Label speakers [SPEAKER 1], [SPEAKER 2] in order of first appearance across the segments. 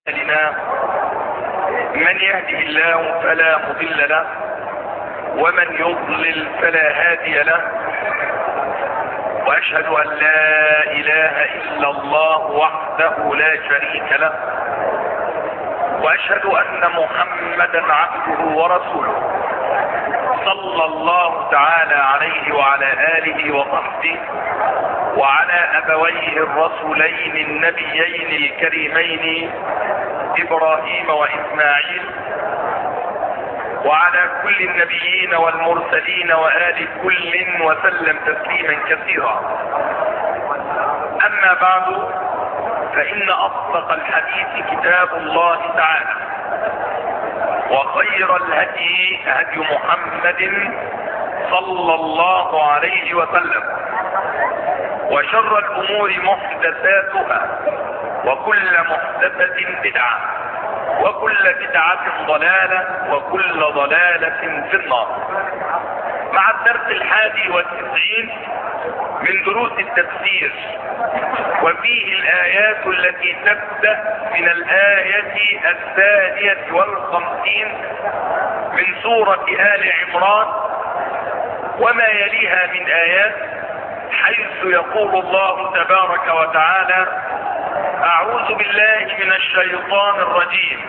[SPEAKER 1] لنا من يهده الله فلا مضل له ومن يضلل فلا هادي له، واشهد ان لا اله الا الله وحده لا شريك له، واشهد ان محمدا عبده ورسوله صلى الله تعالى عليه وعلى اله وصحبه وعلى ابويه الرسولين النبيين الكريمين ابراهيم واسماعيل، وعلى كل النبيين والمرسلين وآل كل وسلم تسليما كثيرا. اما بعد، فان اصدق الحديث كتاب الله تعالى، وخير الهدي هدي محمد صلى الله عليه وسلم، وشر الامور محدثاتها، وكل محدثة بدعة، وكل بدعة ضلالة، وكل ضلالة في النار. مع الدرس 91 من دروس التفسير، وفيه الآيات التي تبدأ من الآية 52 من سورة آل عمران وما يليها من آيات، حيث يقول الله تبارك وتعالى: اعوذ بالله من الشيطان الرجيم.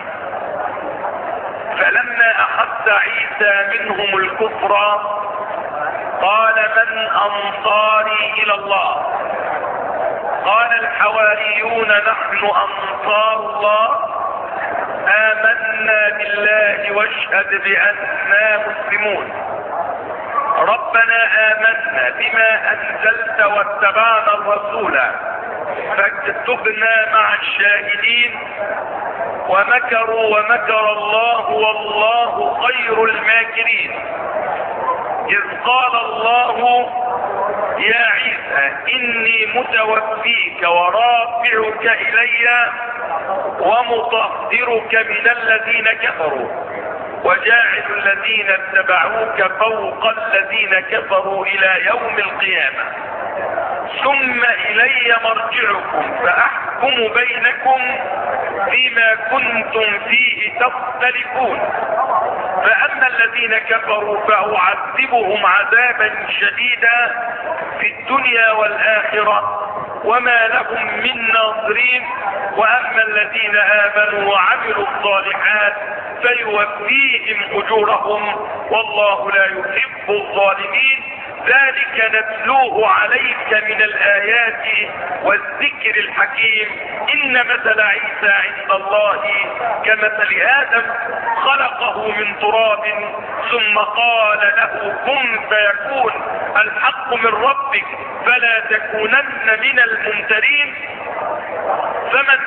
[SPEAKER 1] فلما احس عيسى منهم الكفر قال من انصاري الى الله؟ قال الحواريون نحن انصار الله، امنا بالله واشهد باننا مسلمون. ربنا آمنا بما أنزلت واتبعنا الرسول فاكتبنا مع الشاهدين. ومكروا ومكر الله والله خير الماكرين. إذ قال الله يا عيسى إني متوفيك ورافعك إلي ومطهرك من الذين كفروا وجاعل الذين اتبعوك فوق الذين كفروا الى يوم القيامة، ثم الي مرجعكم فاحكم بينكم فيما كنتم فيه تختلفون. فاما الذين كفروا فاعذبهم عذابا شديدا في الدنيا والاخرة وما لهم من ناصرين. واما الذين امنوا وعملوا الصالحات فيوفيهم اجورهم والله لا يحب الظالمين. ذلك نتلوه عليك من الآيات والذكر الحكيم. إن مثل عيسى عند الله كمثل آدم، خلقه من تراب ثم قال له كن فيكون. الحق من ربك فلا تكونن من الممترين. فمن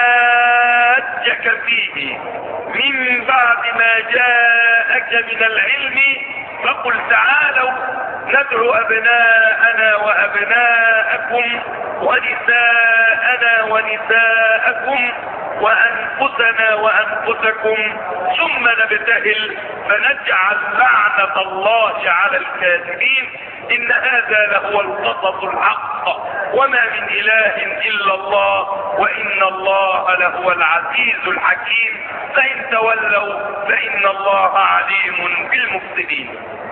[SPEAKER 1] حاجك فيه من بعد ما جاءك من العلم فقل تعالوا ندعو أبناءنا وأبناءكم ونساءنا ونساءكم وأنفسنا وأنفسكم ثم نبتهل فنجعل لعنة الله على الكاذبين. إن هذا لهو القصص الحق وما من إله إلا الله وإن الله لهو العزيز الحكيم. فإن تولوا فإن الله عليم بالمفسدين.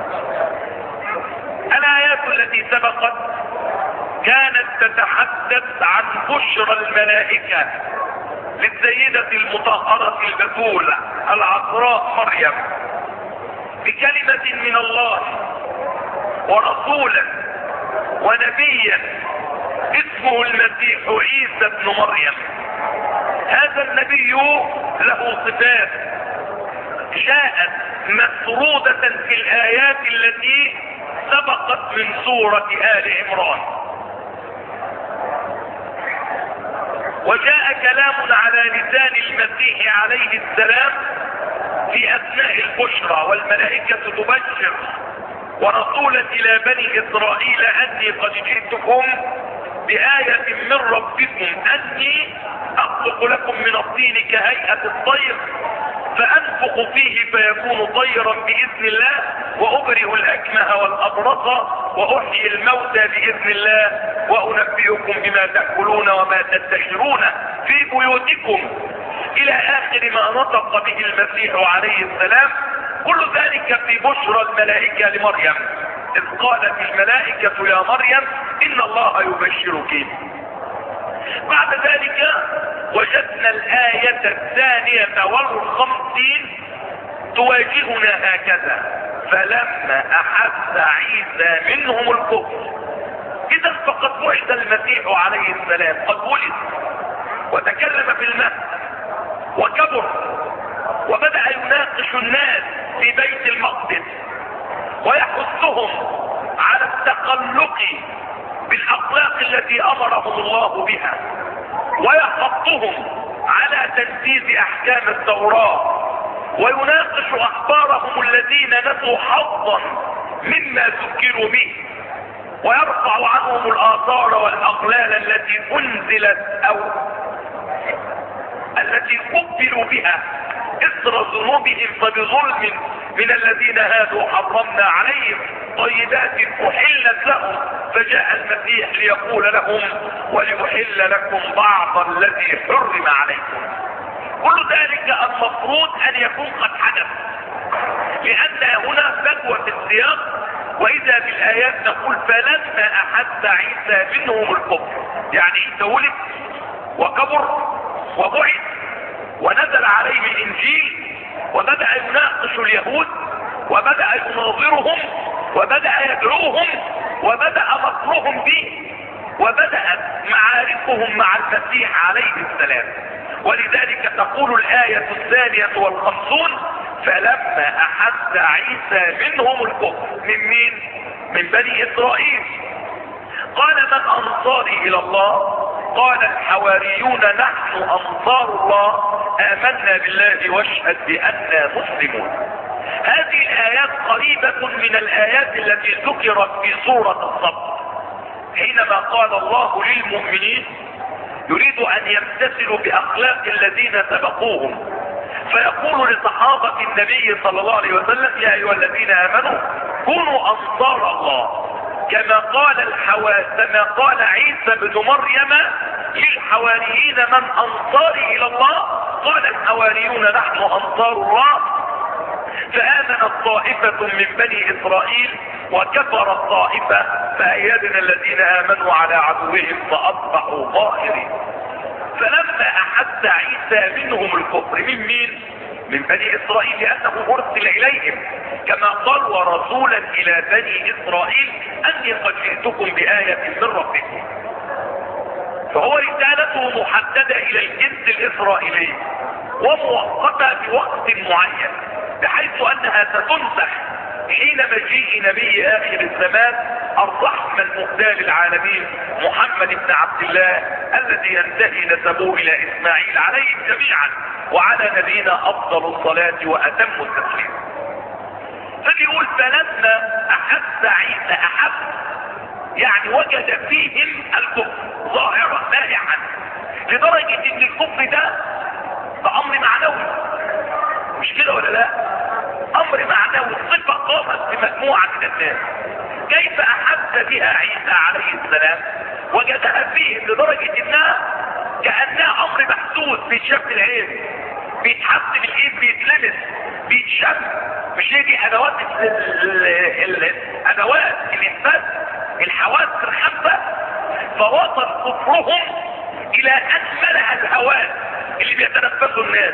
[SPEAKER 1] الآيات التي سبقت كانت تتحدث عن بشرى الملائكة للسيدة المطهرة البتولة العذراء مريم بكلمة من الله ورسولا ونبيا اسمه المسيح عيسى ابن مريم. هذا النبي له صفات جاءت مسرودة في الآيات التي سبقت من سورة آل عمران، وجاء كلام على لسان المسيح عليه السلام في أثناء البشرى والملائكة تبشر ورسولا إلى بني إسرائيل أني قد جئتكم بآية من ربكم أني أخلق لكم من الطين كهيئة الطير فأنفخ فيه فيكون طيرا بإذن الله وأبرئ الأكمه والأبرص وأحيي الموتى بإذن الله وأنبئكم بما تأكلون وما تدخرون في بيوتكم الى اخر ما نطق به المسيح عليه السلام. كل ذلك في بشرى الملائكة لمريم، اذ قالت الملائكة يا مريم ان الله يبشرك. بعد ذلك وجدنا الآية 52 تواجهنا هكذا: فلما احس عيسى منهم الكفر. اذا فقد بعث المسيح عليه السلام، قد ولد وتكلم في المهد وكبر وبدأ يناقش الناس في بيت المقدس ويحثهم على التخلق بالاخلاق التي امرهم الله بها، ويحثهم على تنفيذ احكام التوراة، ويناقش اخبارهم الذين نسوا حظا مما ذكروا به، ويرفع عنهم الاثار والاغلال التي انزلت او التي قبلوا بها اثر ذنوبهم، فبظلم من الذين هادوا حرمنا عليهم طيبات احلت لهم، فجاء المسيح ليقول لهم وليحل لكم بعض الذي حرم عليكم. كل ذلك المفروض ان يكون قد حدث، لان هنا فجوة في السياق. واذا بالايات نقول فلما احس عيسى منهم الكفر، يعني عيسى ولد وكبر وبعث ونزل عليه الانجيل، وبدأ يناقش اليهود، وبدأ يناظرهم، وبدأ يدعوهم، وبدأ مكرهم به، وبدأت معاركهم مع المسيح عليه السلام. ولذلك تقول الآية 52: فلما أحس عيسى منهم الكفر. من مين؟ من بني إسرائيل. قال من أنصاري إلى الله؟ قال الحواريون نحن أنصار الله، آمنا بالله واشهد بأننا مسلمون. هذه الآيات قريبة من الآيات التي ذكرت في سورة الصف، حينما قال الله للمؤمنين يريد أن يمتثلوا بأخلاق الذين سبقوهم، فيقول لصحابة النبي صلى الله عليه وسلم يا أيها الذين آمنوا كونوا أنصار الله، كما قال عيسى بن مريم للحواريين من أنصاري إلى الله؟ قال الحواريون نحن أنصار الله. فآمنت طائفة من بني إسرائيل وكفرت طائفة، فأيدنا الذين آمنوا على عدوهم فأصبحوا ظاهرين. فلما أحس عيسى منهم الكفر، من مين؟ من بني إسرائيل، لأنه أرسل إليهم، كما قال ورسولا إلى بني إسرائيل أني قد جئتكم بآية من ربكم. فهو رسالته محددة إلى الجنس الإسرائيلي ومؤقتة بوقت معين، بحيث أنها ستنسخ حين مجيء نبي آخر الزمان الرحمة المهداة للعالمين محمد بن عبد الله، الذي ينتهي نسبه إلى إسماعيل عليهم جميعا، وعلى نبينا أفضل الصلاة وأتم التسليم. فبيقول فلما أحس عيسى، أحس يعني وجد فيهم الكفر ظاهرا مائعا، لدرجة ان الكفر ده امر معنوي، مش كده ولا لا؟ امر معنوي، صفة قامت بمجموعة من الناس. كيف احس بها عيسى عليه السلام؟ وجدها فيهم لدرجة انها كأنها امر محسوس، بيتشاف العين، بيتحس بالايد، بيتلمس، بيتشم. مش هي دي ادوات ادوات الاثبات، الحواس الخمسة. فوصل كفرهم الى ان ملأ الهواس اللي بيتنفسوا الناس،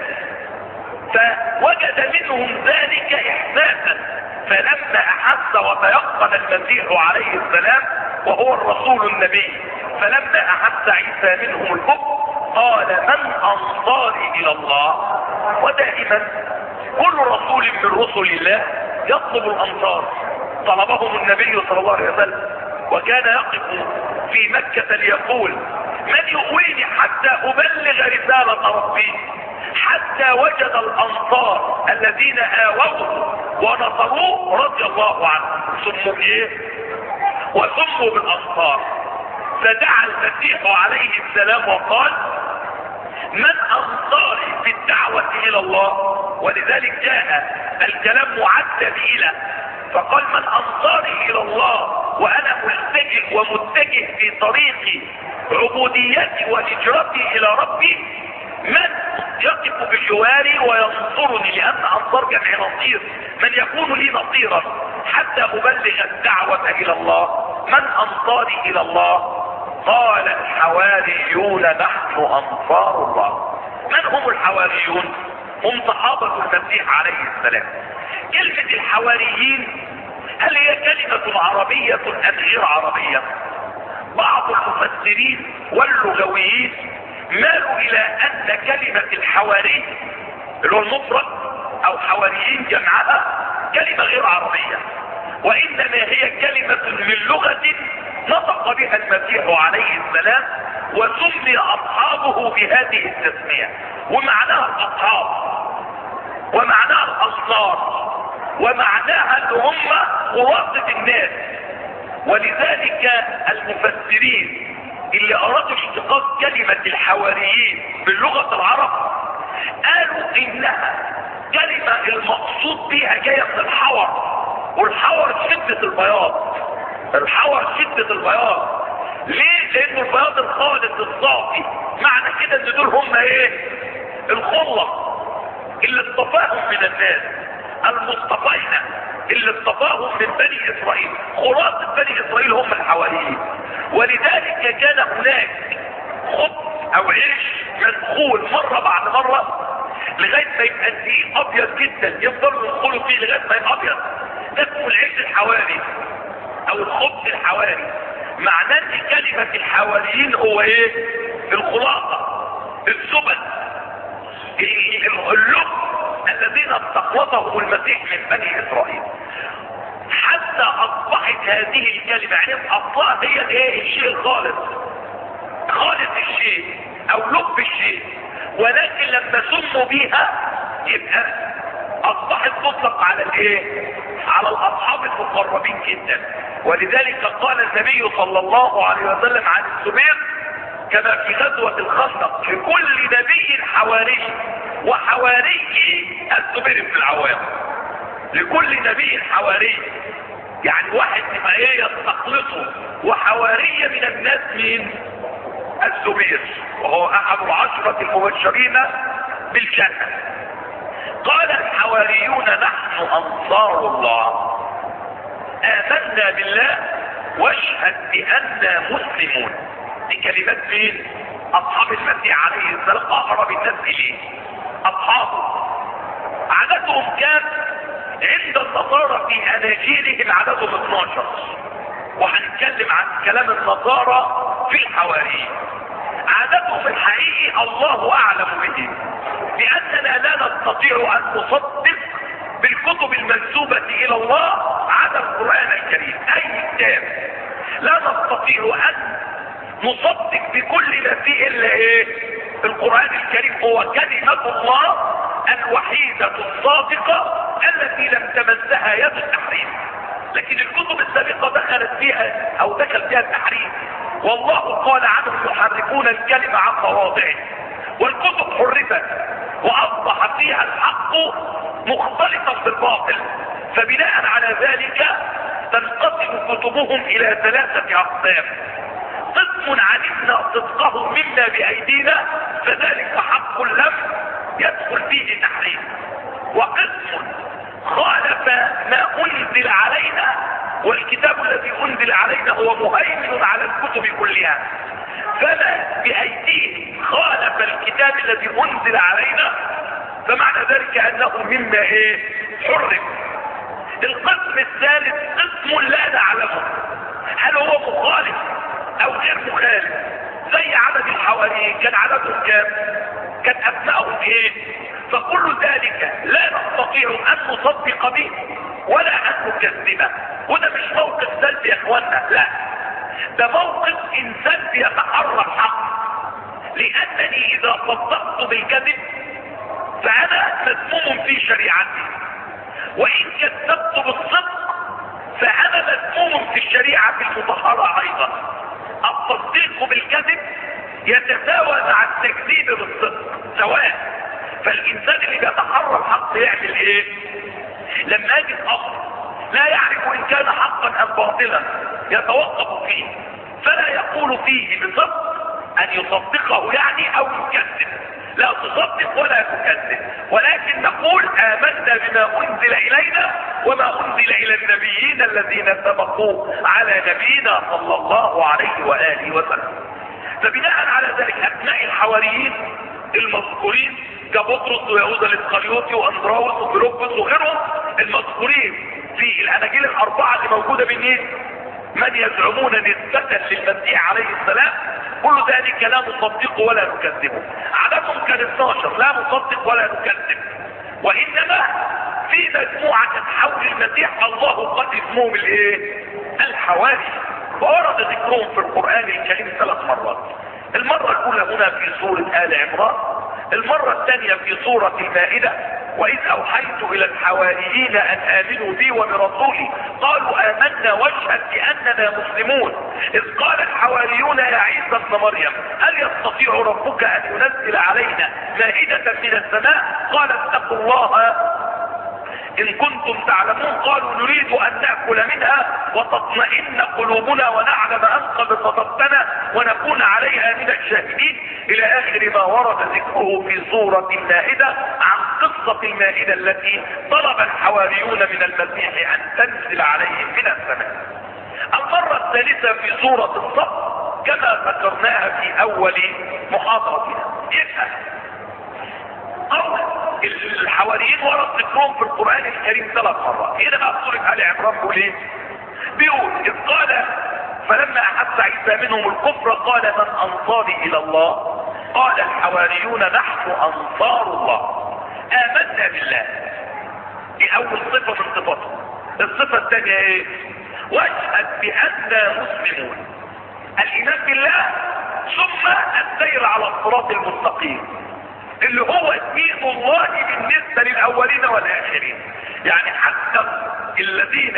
[SPEAKER 1] فوجد منهم ذلك احساسا. فلما احس وتيقن المسيح عليه السلام وهو الرسول النبي، فلما احس عيسى منهم الكفر قال من انصاري الى الله. ودائما كل رسول من رسل الله يطلب الانصار، طلبهم النبي صلى الله عليه وسلم، وكان يقف في مكة ليقول من يؤويني حتى ابلغ رسالة ربي، حتى وجد الانصار الذين آووه ونصروه رضي الله عنهم، سموا بايه؟ وسموا بالانصار. فدعا المسيح عليه السلام وقال من انصاري في الدعوة الى الله، ولذلك جاء الكلام معدل الى، فقال من انصاري الى الله وانا ملتجئ ومتجه في طريق عبوديتي وهجرتي الى ربي، من يقف بجواري وينصرني، لان انصار جمع نصير، من يكون لي نصيرا حتى ابلغ الدعوة الى الله. من انصاري الى الله؟ قال الحواريون نحن انصار الله. من هم الحواريون؟ هم صحابة المسيح عليه السلام. كلمة الحواريين هل هي كلمة عربية ام غير عربية؟ بعض المفسرين واللغويين مالوا الى ان كلمة الحواري اللي هو المفرد او حواريين جمعها كلمة غير عربية، وانما هي كلمة من لغة نطق بها المسيح عليه السلام، وسمي اصحابه بهذه التسمية، ومعناها الاصحاب ومعناها الانصار ومعناها ان هم خلاصة الناس. ولذلك المفسرين اللي ارادوا اشتقاق كلمة الحواريين باللغة العرب قالوا انها كلمة المقصود بها جاية من الحور، والحور شدة البياض. الحور شدة البياض ليه؟ لان البياض الخالص الصافي، معنى كده ان دول هم ايه؟ الخلة اللي اصطفاهم من الناس، المصطفين اللي اصطفاهم من بني اسرائيل. خلاصة بني اسرائيل هم الحواريين. ولذلك كان هناك خبز او عيش منخول مرة بعد مرة لغاية ما يبقى الدقيق ابيض جدا، يفضلوا يدخلوا فيه لغاية ما يبقى ابيض. ده اسمه العيش الحواري او الخبز الحواري. معناه ان كلمة الحواريين هو ايه؟ الخلاصة، الزبد، اللب الذين استخلصهم المسيح من بني اسرائيل، حتى اصبحت هذه الكلمة يعني اصلها هي الايه؟ الشيء الخالص، خالص الشيء او لب الشيء. ولكن لما سموا بيها يبقى اصبحت تطلق على الايه؟ على الاصحاب المقربين جدا. ولذلك قال النبي صلى الله عليه وسلم عن الزبير كما في غزوة الخندق: لكل نبي حواري، وحواري الزبير بن العوام. لكل نبي حواري، يعني واحد ما ايه يستخلصه، وحواري من الناس مين؟ الزبير، وهو احد العشرة المبشرين بالجنة. قال الحواريون نحن انصار الله، آمنا بالله واشهد بأننا مسلمون. دي كلمات مين؟ اصحاب المسيح عليه السلام، اقرب الناس اليه اصحابه. عددهم كان عند النصارى في اناجيلهم عددهم 12، وهنتكلم عن كلام النصارى في الحواريين. عددهم الحقيقي الله اعلم به، لاننا لا نستطيع ان نصدق بالكتب المنسوبة الى الله على القرآن الكريم. اي كتاب لا نستطيع ان نصدق بكل ما فيه الا ايه؟ القرآن الكريم هو كلمة الله الوحيدة الصادقة التي لم تمسها يد التحريف. لكن الكتب السابقة دخلت فيها او دخل فيها التحريف، والله قال عنهم يحرفون الكلمة عن مواضعه. والكتب حرفت واصبح فيها الحق مختلطا بالباطل، فبناء على ذلك تنقسم كتبهم الى 3 اقسام: قسم علمنا صدقه مما بايدينا فذلك حق لم يدخل فيه تحريف، وقسم خالف ما انزل علينا، والكتاب الذي انزل علينا هو مهيمن على الكتب كلها، فما بايديه خالف الكتاب الذي انزل علينا، فمعنى ذلك انه مما ايه؟ حرم. القسم الثالث قسم لا نعلمه هل هو مخالف او غير مخالف، زي عدد الحواريين كان عددهم كام؟ كان ابنائهم ايه؟ فكل ذلك لا نستطيع ان نصدق به ولا ان نكذبه. وده مش موقف سلبي يا اخوانا، لا، ده موقف انسان بيتحرى الحق. لانني اذا صدقت بالكذب فانا مذموم في شريعتي، وان كذبت بالصدق فانا مذموم في الشريعة المطهرة ايضا. التصديق بالكذب يتساوى مع التكذيب بالصدق سواء. فالانسان اللي بيتحرى الحق يعمل ايه؟ لما يجد امر لا يعرف ان كان حقا ام باطلا يتوقف فيه، فلا يقول فيه بصدق ان يصدقه يعني او يكذب، لا تصدق ولا تكذب، ولكن نقول آمنا بما أنزل إلينا وما أنزل إلى النبيين الذين سبقوا على نبينا صلى الله عليه وآله وسلم. فبناء على ذلك أبناء الحواريين المذكورين كبطرس ويهوذا الإسخريوطي وأندراوس وفيلبس وغيرهم المذكورين في الأناجيل الأربعة اللي موجودة بالنيل، من يزعمون نسبة للمسيح عليه السلام، كل ذلك لا نصدق ولا نكذبه. عددهم كان 12، لا نصدق ولا نكذب، وإنما في مجموعة حول المسيح الله قد اسمهم الايه؟ الحواري، وورد ذكرهم في القرآن الكريم 3 مرات. المرة الأولى هنا في سورة آل عمران، المرة الثانية في سورة المائدة، وإذ أوحيت إلى الحواريين أن آمنوا بي وبرسولي قالوا آمنا واشهد بأننا مسلمون، إذ قال الحواريون يا عيسى ابن مريم هل يستطيع ربك أن ينزل علينا مائدة من السماء؟ قال اتقوا الله إن كنتم تعلمون. قالوا نريد أن نأكل منها وتطمئن قلوبنا ونعلم أن قد صدقتنا ونكون عليها من الشاهدين، إلى آخر ما ورد ذكره في سورة المائدة عن قصة المائدة التي طلب الحواريون من المسيح أن تنزل عليهم من السماء. المرة الثالثة في سورة الصف كما ذكرناها في أول محاضرتنا. يبقى قول الحواريين ورد ذكرهم في القرآن الكريم 3 مرات. هنا بقى سورة آل عمران بيقول ايه؟ بيقول إذ قال فلما أحس عيسى منهم الكفر قال من أنصاري إلى الله؟ قال الحواريون نحن أنصار الله آمنا بالله. دي أول صفة من صفاتهم. الصفة الثانية ايه؟ واشهد بأننا مسلمون، الإيمان بالله ثم السير على الصراط المستقيم اللي هو دين الله بالنسبة للأولين والآخرين. يعني حتى الذين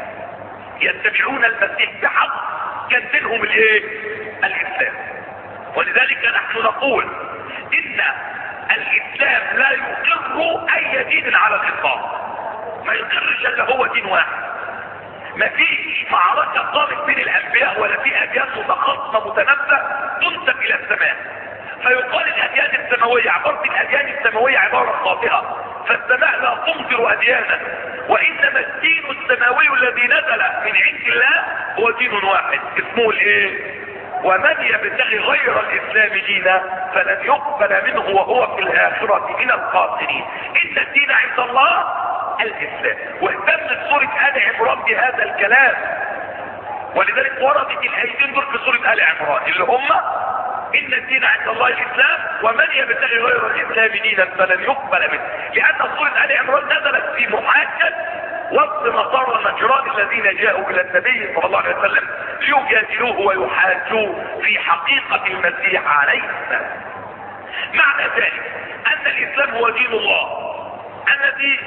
[SPEAKER 1] يتبعون المسيح بحق كان دينهم الايه؟ الإسلام. ولذلك نحن نقول إن الإسلام لا يقر أي دين على الإطلاق، ما يقرش إلا هو دين واحد. ما فيش معركة قامت بين الأنبياء ولا في أديان متخاصمة متنافسة تنسب إلى السماء فيقال الأديان السماوية. عبارة الأديان السماوية عبارة خاطئة، فالسماء لا تنظر أديانا، وإنما الدين السماوي الذي نزل من عند الله هو دين واحد اسمه الايه؟ ومن يبتغي غير الإسلام دينا فلن يقبل منه وهو في الآخرة من الخاسرين. إن الدين عند الله الإسلام. واهتمت سورة آل عمران بهذا الكلام، ولذلك وردت الآيتين دول في سورة آل عمران اللي هم إن الدين عند الله الإسلام ومن يبتغي غير الإسلام دينا فلن يقبل منه، لأن سورة آل عمران نزلت في محاجة وسط نصارى نجران الذين جاءوا إلى النبي صلى الله عليه وسلم ليجادلوه ويحاجوه في حقيقة المسيح عليه السلام. معنى ذلك أن الإسلام هو دين الله الذي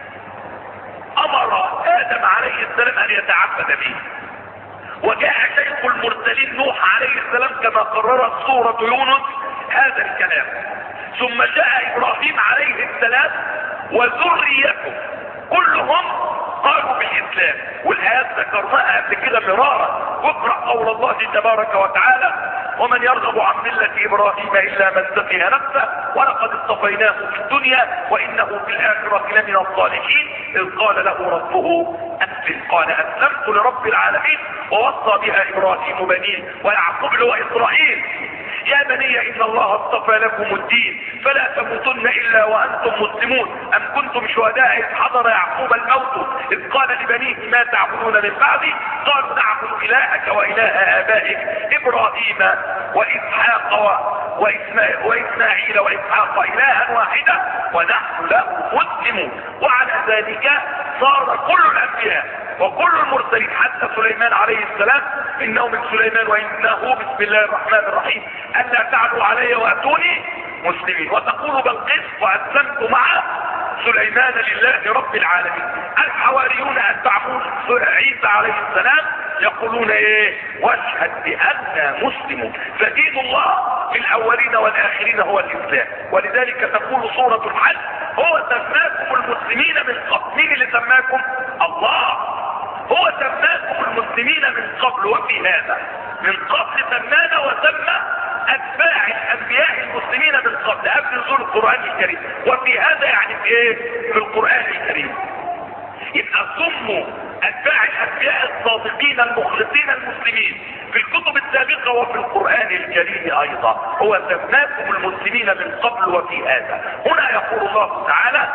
[SPEAKER 1] أمر آدم عليه السلام أن يتعبد به، وجاء شيخ المرسلين نوح عليه السلام كما قررت سورة يونس هذا الكلام، ثم جاء إبراهيم عليه السلام وذريته كلهم قالوا بالإسلام، والآيات ذكرناها قبل كده مرارا. واقرأ قول الله تبارك وتعالى ومن يرغب عن ملة إبراهيم إلا من سفه نفسه ولقد اصطفيناه في الدنيا وإنه في الآخرة لمن الصالحين إذ قال له ربه أسلم قال أسلمت لرب العالمين ووصى بها إبراهيم بنيه ويعقوب وإسرائيل يا بني إن الله اصطفى لكم الدين فلا تموتن إلا وأنتم مسلمون أم كنتم شهداء إذ حضر يعقوب الموت إذ قال لبنيه ما تعبدون من بعدي قالوا نعبد إلهك وإله آبائك إبراهيم وإسحاق وإسماعيل وإسحاق إلها واحدا ونحن له مسلمون. وعلى ذلك صار كل الأنبياء وكل المرسلين حتى سليمان عليه السلام إنه من سليمان وإنه بسم الله الرحمن الرحيم ألا تعلوا علي وأتوني مسلمين. وتقول بالقسط وأسلمت مع سليمان لله رب العالمين. الحواريون أتبعون عيسى عليه السلام يقولون ايه؟ واشهد بأننا مسلمون. فدين الله في الأولين والآخرين هو الإسلام. ولذلك تقول سورة الحج هو سماكم المسلمين من قبل. مين اللي سماكم؟ الله. هو سماكم المسلمين من قبل وفي هذا من قبل سمانا وسمى اتباع الانبياء المسلمين من قبل نزول القرآن الكريم، وفي هذا يعني في ايه؟ في القرآن الكريم. يبقى سموا اتباع الانبياء الصادقين المخلصين المسلمين في الكتب السابقة وفي القرآن الكريم ايضا، هو سماكم المسلمين من قبل وفي هذا. هنا يقول الله تعالى: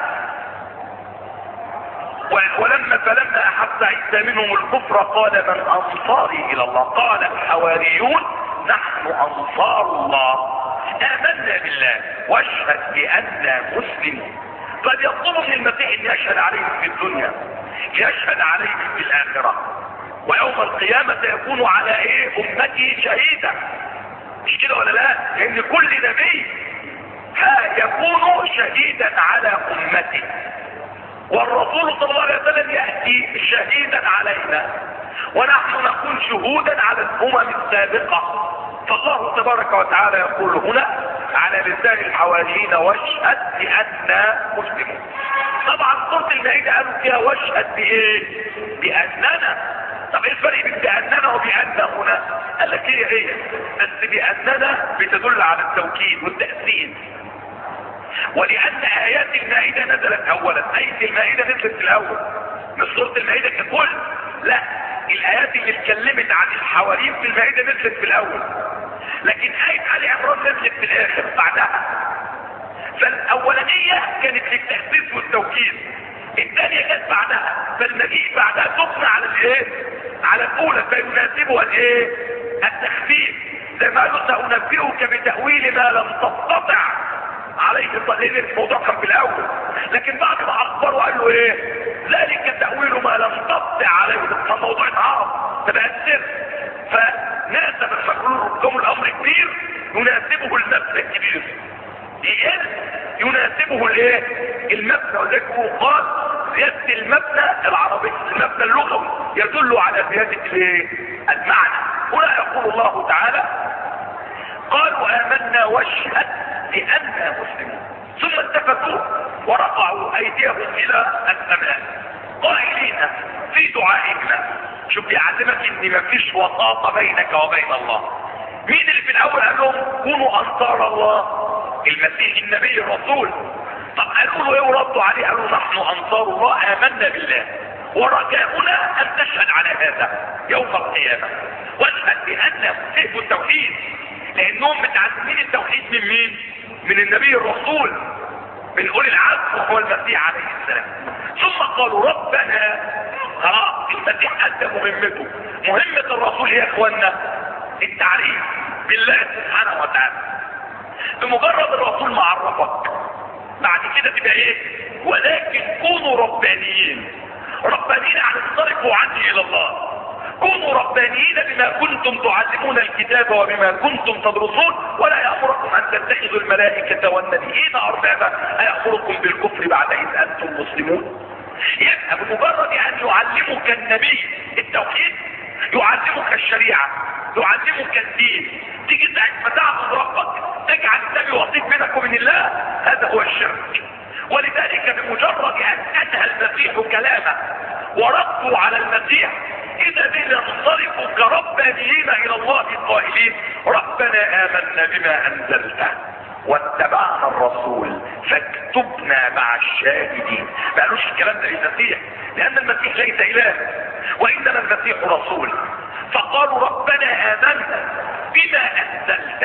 [SPEAKER 1] فلما احس عيسى منهم الكفر قال من انصاري الى الله؟ قال الحواريون نحن انصار الله امنا بالله واشهد باننا مسلمون. قد يطلب من المسيح ان يشهد عليهم في الدنيا، يشهد عليهم في الاخره، ويوم القيامه يكون على ايه؟ امته شهيدا. مش كده ولا لا؟ لان كل نبي يكون شهيدا على امته، والرسول صلى الله عليه وسلم يأتي شهيدا علينا، ونحن نكون شهودا على الامم السابقة. فالله تبارك وتعالى يقول هنا على لسان الحواريين: واشهد بأننا مسلمون. طبعا سورة المائدة قالوا فيها واشهد بايه؟ بأننا. طب ايه الفرق بين بأننا وبأننا هنا؟ قال لك هي بس بأننا بتدل على التوكيد والتأثير، ولأن آيات المائدة نزلت أولا. آية المائدة نزلت في الأول، مش سورة المائدة ككل، لا، الآيات اللي اتكلمت عن الحواريين في المائدة نزلت في الأول، لكن آية آل عمران نزلت في الآخر بعدها. فالأولانية كانت للتأسيس والتوكيد، الثانية كانت بعدها، فالمجيء بعدها تبنى على الايه؟ على الأولى، فيناسبها الايه؟ التخفيف. زي ما قالوا سأنبئك بتأويل ما لم تستطع عليه الضليل. الموضوع كان في الاول، لكن بعد ما اخبروا قالوا ايه؟ ذلك تأويل ما لم تستطع عليه. فالموضوع اتعرف فبقى السر، فناسب المفعول لهم الامر كبير يناسبه المبنى الكبير، يقل يناسبه الايه؟ المبنى. وذلك قال زيادة المبنى العربي، المبنى اللغوي يدل على زيادة الايه؟ المعنى. هنا يقول الله تعالى: قالوا آمنا واشهد بأننا مسلمون، ثم التفتوا ورفعوا أيديهم إلى السماء قائلين في دعائنا. شوف يعلمك ان مفيش وساطة بينك وبين الله. مين اللي في الأول قال لهم كونوا أنصار الله؟ المسيح النبي الرسول. طب قالوا له ايه وردوا عليه؟ قالوا نحن أنصار الله آمنا بالله ورجاؤنا أن تشهد على هذا يوم القيامة، واشهد بأننا مسلمون. التوحيد، لانهم متعلمين التوحيد من مين؟ من النبي الرسول، من اولي العزم وهو المسيح عليه السلام. ثم قالوا ربنا. خلاص المسيح ادى مهمته. مهمة الرسول يا اخوانا التعريف بالله سبحانه وتعالى. بمجرد الرسول ما عرفك بعد كده تبقى ايه؟ ولكن كونوا ربانيين. ربانيين يعني انصرفوا عني الى الله. كونوا ربانيين بما كنتم تعلمون الكتاب وبما كنتم تدرسون، ولا يأمركم ان تتخذوا الملائكة والنبيين اربابا ايأمركم بالكفر بعد اذ انتم مسلمون. يبقى بمجرد ان يعلمك النبي التوحيد، يعلمك الشريعة، يعلمك الدين، تيجي ساعة ما تعبد ربك تجعل النبي وسيط بينك وبين الله، هذا هو الشرك. ولذلك بمجرد ان انهى المسيح كلامه وردوا على المسيح اذا بنا ننصرف كربانيين الى الله قائلين ربنا امنا بما انزلت واتبعنا الرسول فاكتبنا مع الشاهدين. ما قالوش الكلام ده للمسيح، لان المسيح ليس اله وانما المسيح رسول. فقالوا ربنا امنا بما انزلت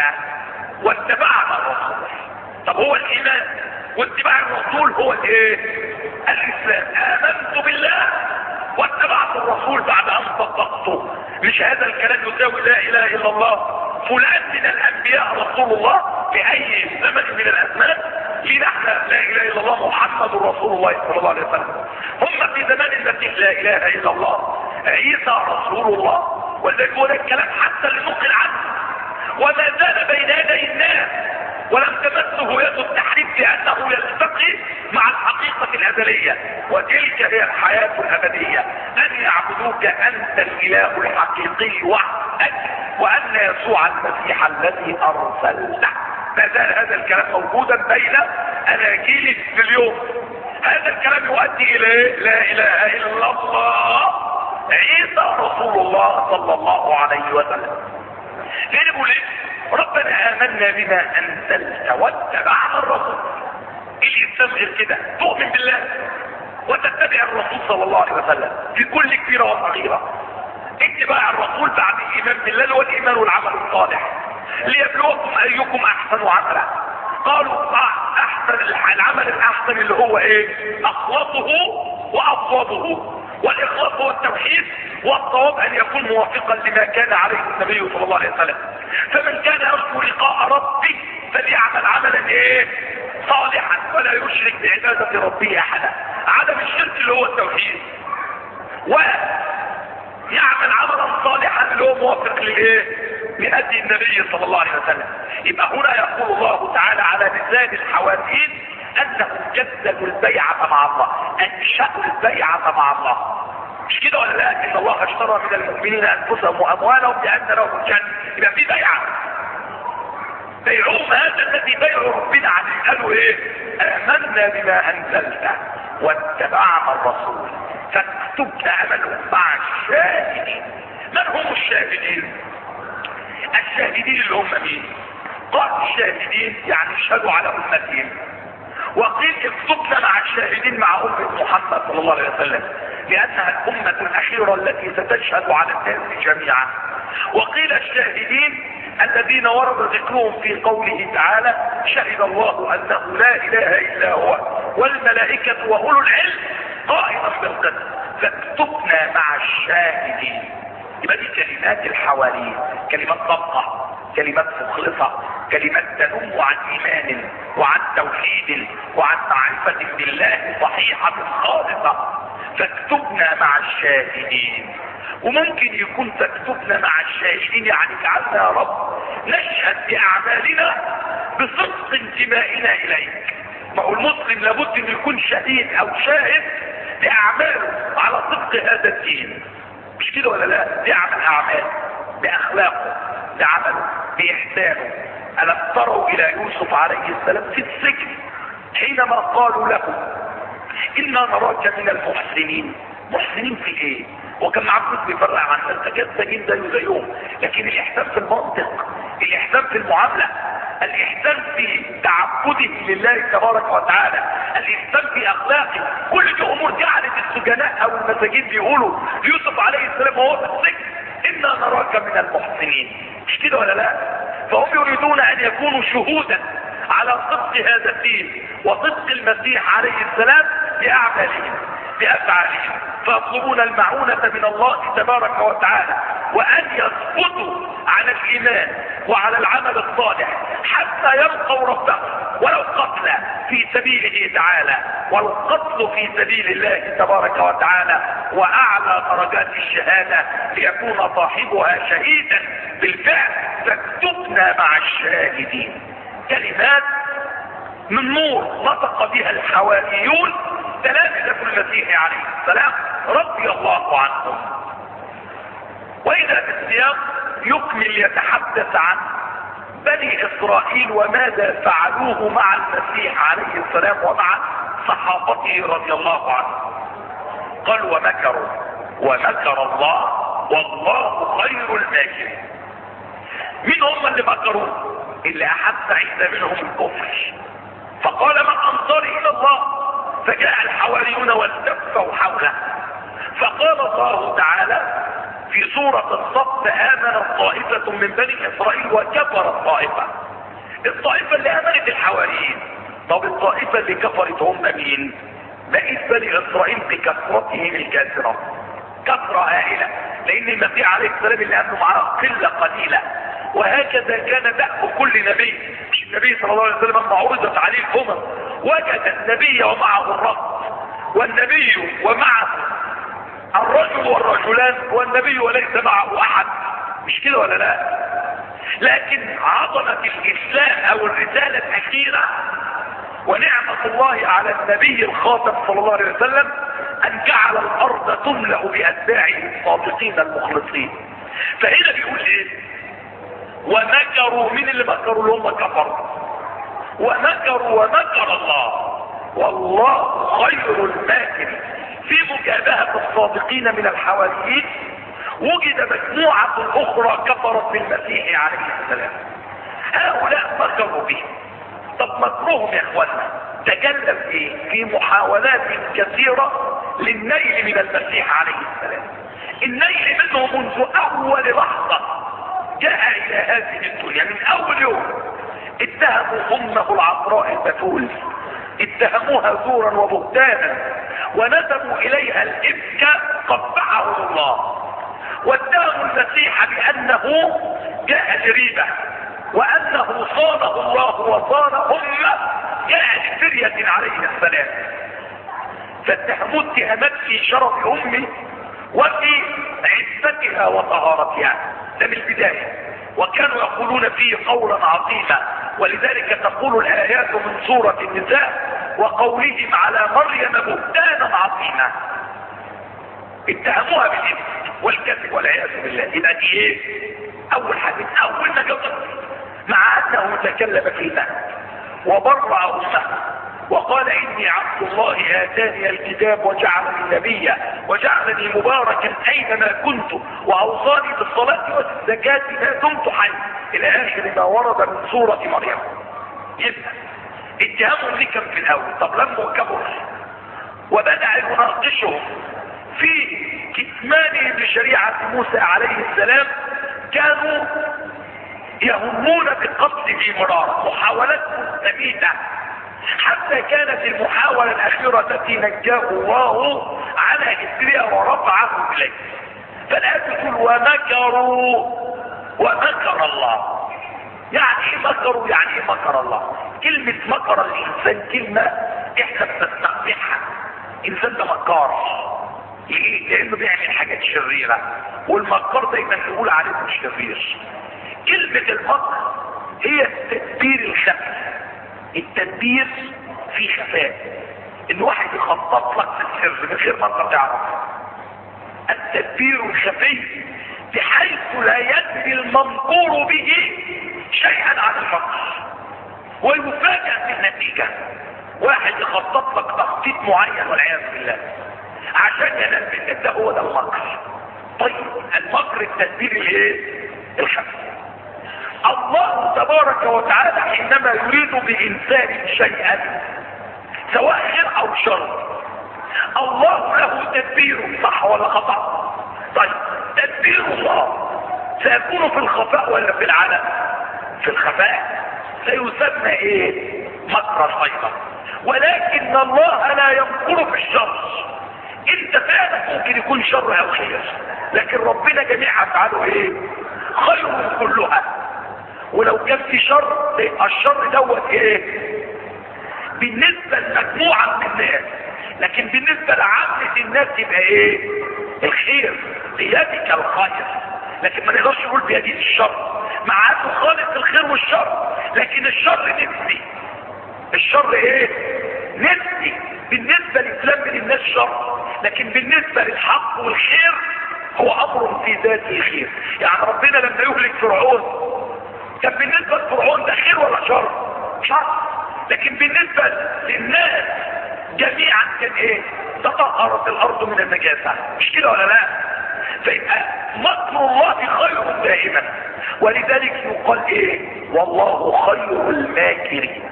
[SPEAKER 1] واتبعنا الرسول. طب هو الايمان واتباع الرسول هو الايه؟ الاسلام. امنت بالله واتبعت الرسول بعد ان صدقته. مش هذا الكلام يساوي لا اله الا الله؟ فلان من الانبياء رسول الله في اي زمن من الازمان، لينا احنا لا اله الا الله محمد رسول الله صلى الله عليه وسلم. هم في زمان المسيح لا اله الا الله، عيسى رسول الله. ولذلك هو ده الكلام حتى اللي نقل عنه، وما زال بين يدي الناس ولم تمسه يد التحريف لانه يلتقي مع الحقيقة الازلية، وتلك هي الحياة الابدية، ان يعبدوك انت الاله الحقيقي وحدك وان يسوع المسيح الذي ارسلته. ما زال هذا الكلام موجودا بين اناجيل اليوم. هذا الكلام يؤدي الى لا اله الا الله عيسى رسول الله صلى الله عليه وسلم. ليه؟ ربنا آمنا بما أنزلت واتبعنا الرسول. الإسلام غير كده، تؤمن بالله وتتبع الرسول صلى الله عليه وسلم في كل كبيرة وصغيرة. اتباع الرسول بعد الإيمان بالله والإيمان والعمل الصالح، ليبلوكم أيكم أحسن عملا. قالوا أحسن العمل الأحسن اللي هو إيه؟ أخلصه وأصوبه. والإخلاص هو التوحيد، والصواب أن يكون موافقا لما كان عليه النبي صلى الله عليه وسلم. فمن كان يرجو لقاء ربه فليعمل عملا إيه؟ صالحا ولا يشرك بعبادة ربه أحدا. عدم الشرك اللي هو التوحيد، ويعمل عملا صالحا اللي هو موافق لإيه؟ لهدي النبي صلى الله عليه وسلم. يبقى هنا يقول الله تعالى على لسان الحواريين انهم جددوا البيعة مع الله، انشأوا البيعة مع الله. مش كده ولا لا؟ ان الله اشترى من المؤمنين انفسهم واموالهم بان لهم الجنة. يبقى في بيعة، بيعهم هذا الذي بيعوا ربنا عليه. قالوا ايه؟ امنا بما انزلت واتبعنا الرسول فاكتبنا عملهم مع الشاهدين. من هم الشاهدين؟ الشاهدين اللي هم مين؟ قال الشاهدين يعني اشهدوا على امتهم، وقيل اكتبنا مع الشاهدين مع امة محمد صلى الله عليه وسلم لانها الامة الاخيرة التي ستشهد على الناس جميعا. وقيل الشاهدين الذين ورد ذكرهم في قوله تعالى شهد الله انه لا اله الا هو والملائكة واولو العلم قائما بالقسط فاكتبنا مع الشاهدين. يبقى دي كلمات الحواريين، كلمات صدقة، كلمات مخلصة، كلمات تنم عن ايمان وعن توحيد وعن معرفة بالله صحيحة خالصة. فاكتبنا مع الشاهدين. وممكن يكون فاكتبنا مع الشاهدين يعني اجعلنا يا رب نشهد باعمالنا بصدق انتمائنا اليك. ما هو المسلم لابد ان يكون شهيد او شاهد باعماله على صدق هذا الدين. مش كده ولا لا؟ بيعمل اعمال باخلاقه، بعمله، باحسانه. الم تروا الى يوسف عليه السلام في السجن حينما قالوا له انا نراك من المحسنين. محسنين في ايه؟ وكان معبود بيفرق عن السجاد سجين زيه زيهم، لكن الاحسان في المنطق، الاحسان في المعامله، الاحسان في تعبده لله تبارك وتعالى، الاحسان في اخلاقه. كل دي امور جعلت السجناء او المساجين بيقولوا يوسف عليه السلام وهو في السجن انا نراك من المحسنين. مش كده ولا لا؟ فهم يريدون ان يكونوا شهودا على صدق هذا الدين وصدق المسيح عليه السلام باعمالهم بافعالهم، فيطلبون المعونة من الله تبارك وتعالى وان يثبتوا على الايمان وعلى العمل الصالح حتى يلقوا ربهم، ولو قتل في سبيله تعالى، والقتل في سبيل الله تبارك وتعالى واعلى درجات الشهادة ليكون صاحبها شهيدا بالفعل. فاكتبنا مع الشاهدين. كلمات من نور نطق بها الحواريون تلامذة المسيح عليه السلام رضي الله عنهم. واذا السياق يكمل يتحدث عن بني اسرائيل وماذا فعلوه مع المسيح عليه السلام ومع صحابته رضي الله عنهم. قال ومكروا ومكر الله والله خير الماكرين. مين هم اللي مكروا؟ اللي احس عيسى منهم الكفر فقال من انصاري الى الله، فجاء الحواريون والتفوا حوله. فقال الله تعالى في سورة الصف آمنت طائفة من بني إسرائيل وكفرت طائفة. الطائفة اللي آمنت الحواريين. طب الطائفة اللي كفرت هم مين؟ بقيت بني إسرائيل بكثرتهم الكاثرة، كثرة هائلة، لأن المسيح عليه السلام اللي آمنوا معاه قلة قليلة. وهكذا كان دأب كل نبي. مش النبي صلى الله عليه وسلم لما عرضت عليه الأمم وجد النبي ومعه الرب، والنبي ومعه الرجل والرجلان، والنبي وليس معه احد. مش كده ولا لا؟ لكن عظمة الاسلام او الرسالة الاخيرة ونعمة الله على النبي الخاتم صلى الله عليه وسلم ان جعل الارض تملأ باتباعه الصادقين المخلصين. فهنا بيقول ايه؟ ومكروا. من اللي مكروا؟ اللي هم كفروا. ومكروا ومكر الله والله خير الماكرين. في مجابهة الصادقين من الحواريين وجد مجموعة اخرى كفرت بالمسيح عليه السلام. هؤلاء مكروا به. طب مكرهم يا اخوانا تجلى في ايه؟ في محاولات كثيرة للنيل من المسيح عليه السلام. النيل منه منذ اول لحظة جاء الى هذه الدنيا، من اول يوم اتهموا امه العذراء البتول، اتهموها زورا وبهتانا ونسبوا اليها الافك قبحه الله، واتهموا المسيح بانه جاء جريبه وانه صانه الله وصان امه جاء لفرية عليه السلام. فاتهموا اتهامات في شرف امه وفي عفتها وطهارتها، ده من البدايه. وكانوا يقولون فيه قولا عظيما، ولذلك تقول الايات من سورة النساء وقولهم على مريم بهتانا عظيما. اتهموها بالإثم والكذب والعياذ بالله. يبقى دي ايه؟ اول حاجه، اول ما جاءت مع انه تكلم في المهد وبرع امه وقال اني عبد الله اتاني الكتاب وجعلني نبيا وجعلني مباركا اينما كنت واوصاني بالصلاه والزكاه ما دمت حي الى اخر ما ورد من سوره مريم. يبقى اتهامهم ليه كان في الاول. طب لما كبر وبدأ يناقشهم في كتمانه بشريعة موسى عليه السلام، كانوا يهمون بقتل في مرار، محاولات مستميتة، حتى كانت المحاولة الأخيرة التي نجاه الله على إثرها ورفعه إليه. فالآية تقول ومكروا ومكر الله. يعني ايه مكروا؟ يعني ايه مكر الله؟ كلمة مكر الإنسان كلمة احنا بنستقبحها. إنسان ده مكار ليه؟ لأنه بيعمل حاجات شريرة، والمكار دايما نقول عليه مش شرير. كلمة المكر هي التدبير الخفي. التدبير في خفاء، ان واحد يخطط لك في السر من غير ما انت تعرف. التدبير الخفي بحيث لا يدري الممكور به شيئا عن المكر ويفاجأ بالنتيجة. واحد يخطط لك تخطيط معين والعياذ بالله عشان ينال منك، ده هو ده المكر. طيب المكر التدبير الايه؟ الخفي. الله تبارك وتعالى حينما يريد بإنسان شيئا سواء خير او شر، الله له تدبير، صح ولا خطأ؟ طيب تدبير الله سيكون في الخفاء ولا في العلن؟ في الخفاء. سيسمى ايه؟ مكرا ايضا. ولكن الله لا يمكر في الشر. انت فعلا ممكن يكون شر او خير، لكن ربنا جميع افعاله ايه؟ خير كلها. ولو كان في شر يبقى الشر دوت ايه؟ بالنسبة لمجموعة من الناس، لكن بالنسبة لعامة الناس يبقى ايه؟ الخير. بيدك الخير، لكن ما نقدرش نقول بيدي الشر، مع انه خالق الخير والشر، لكن الشر نفسي. الشر ايه؟ نفسي. بالنسبة لكلام من الناس شر، لكن بالنسبة للحق والخير هو امر في ذاته خير. يعني ربنا لما يهلك فرعون كان بالنسبة لفرعون ده خير ولا شر؟ شر. لكن بالنسبة للناس جميعا كان ايه؟ تطهرت الارض من النجاسة، مش كده ولا لا؟ فيبقى مكر الله خير دائما، ولذلك يقال ايه؟ والله خير الماكرين.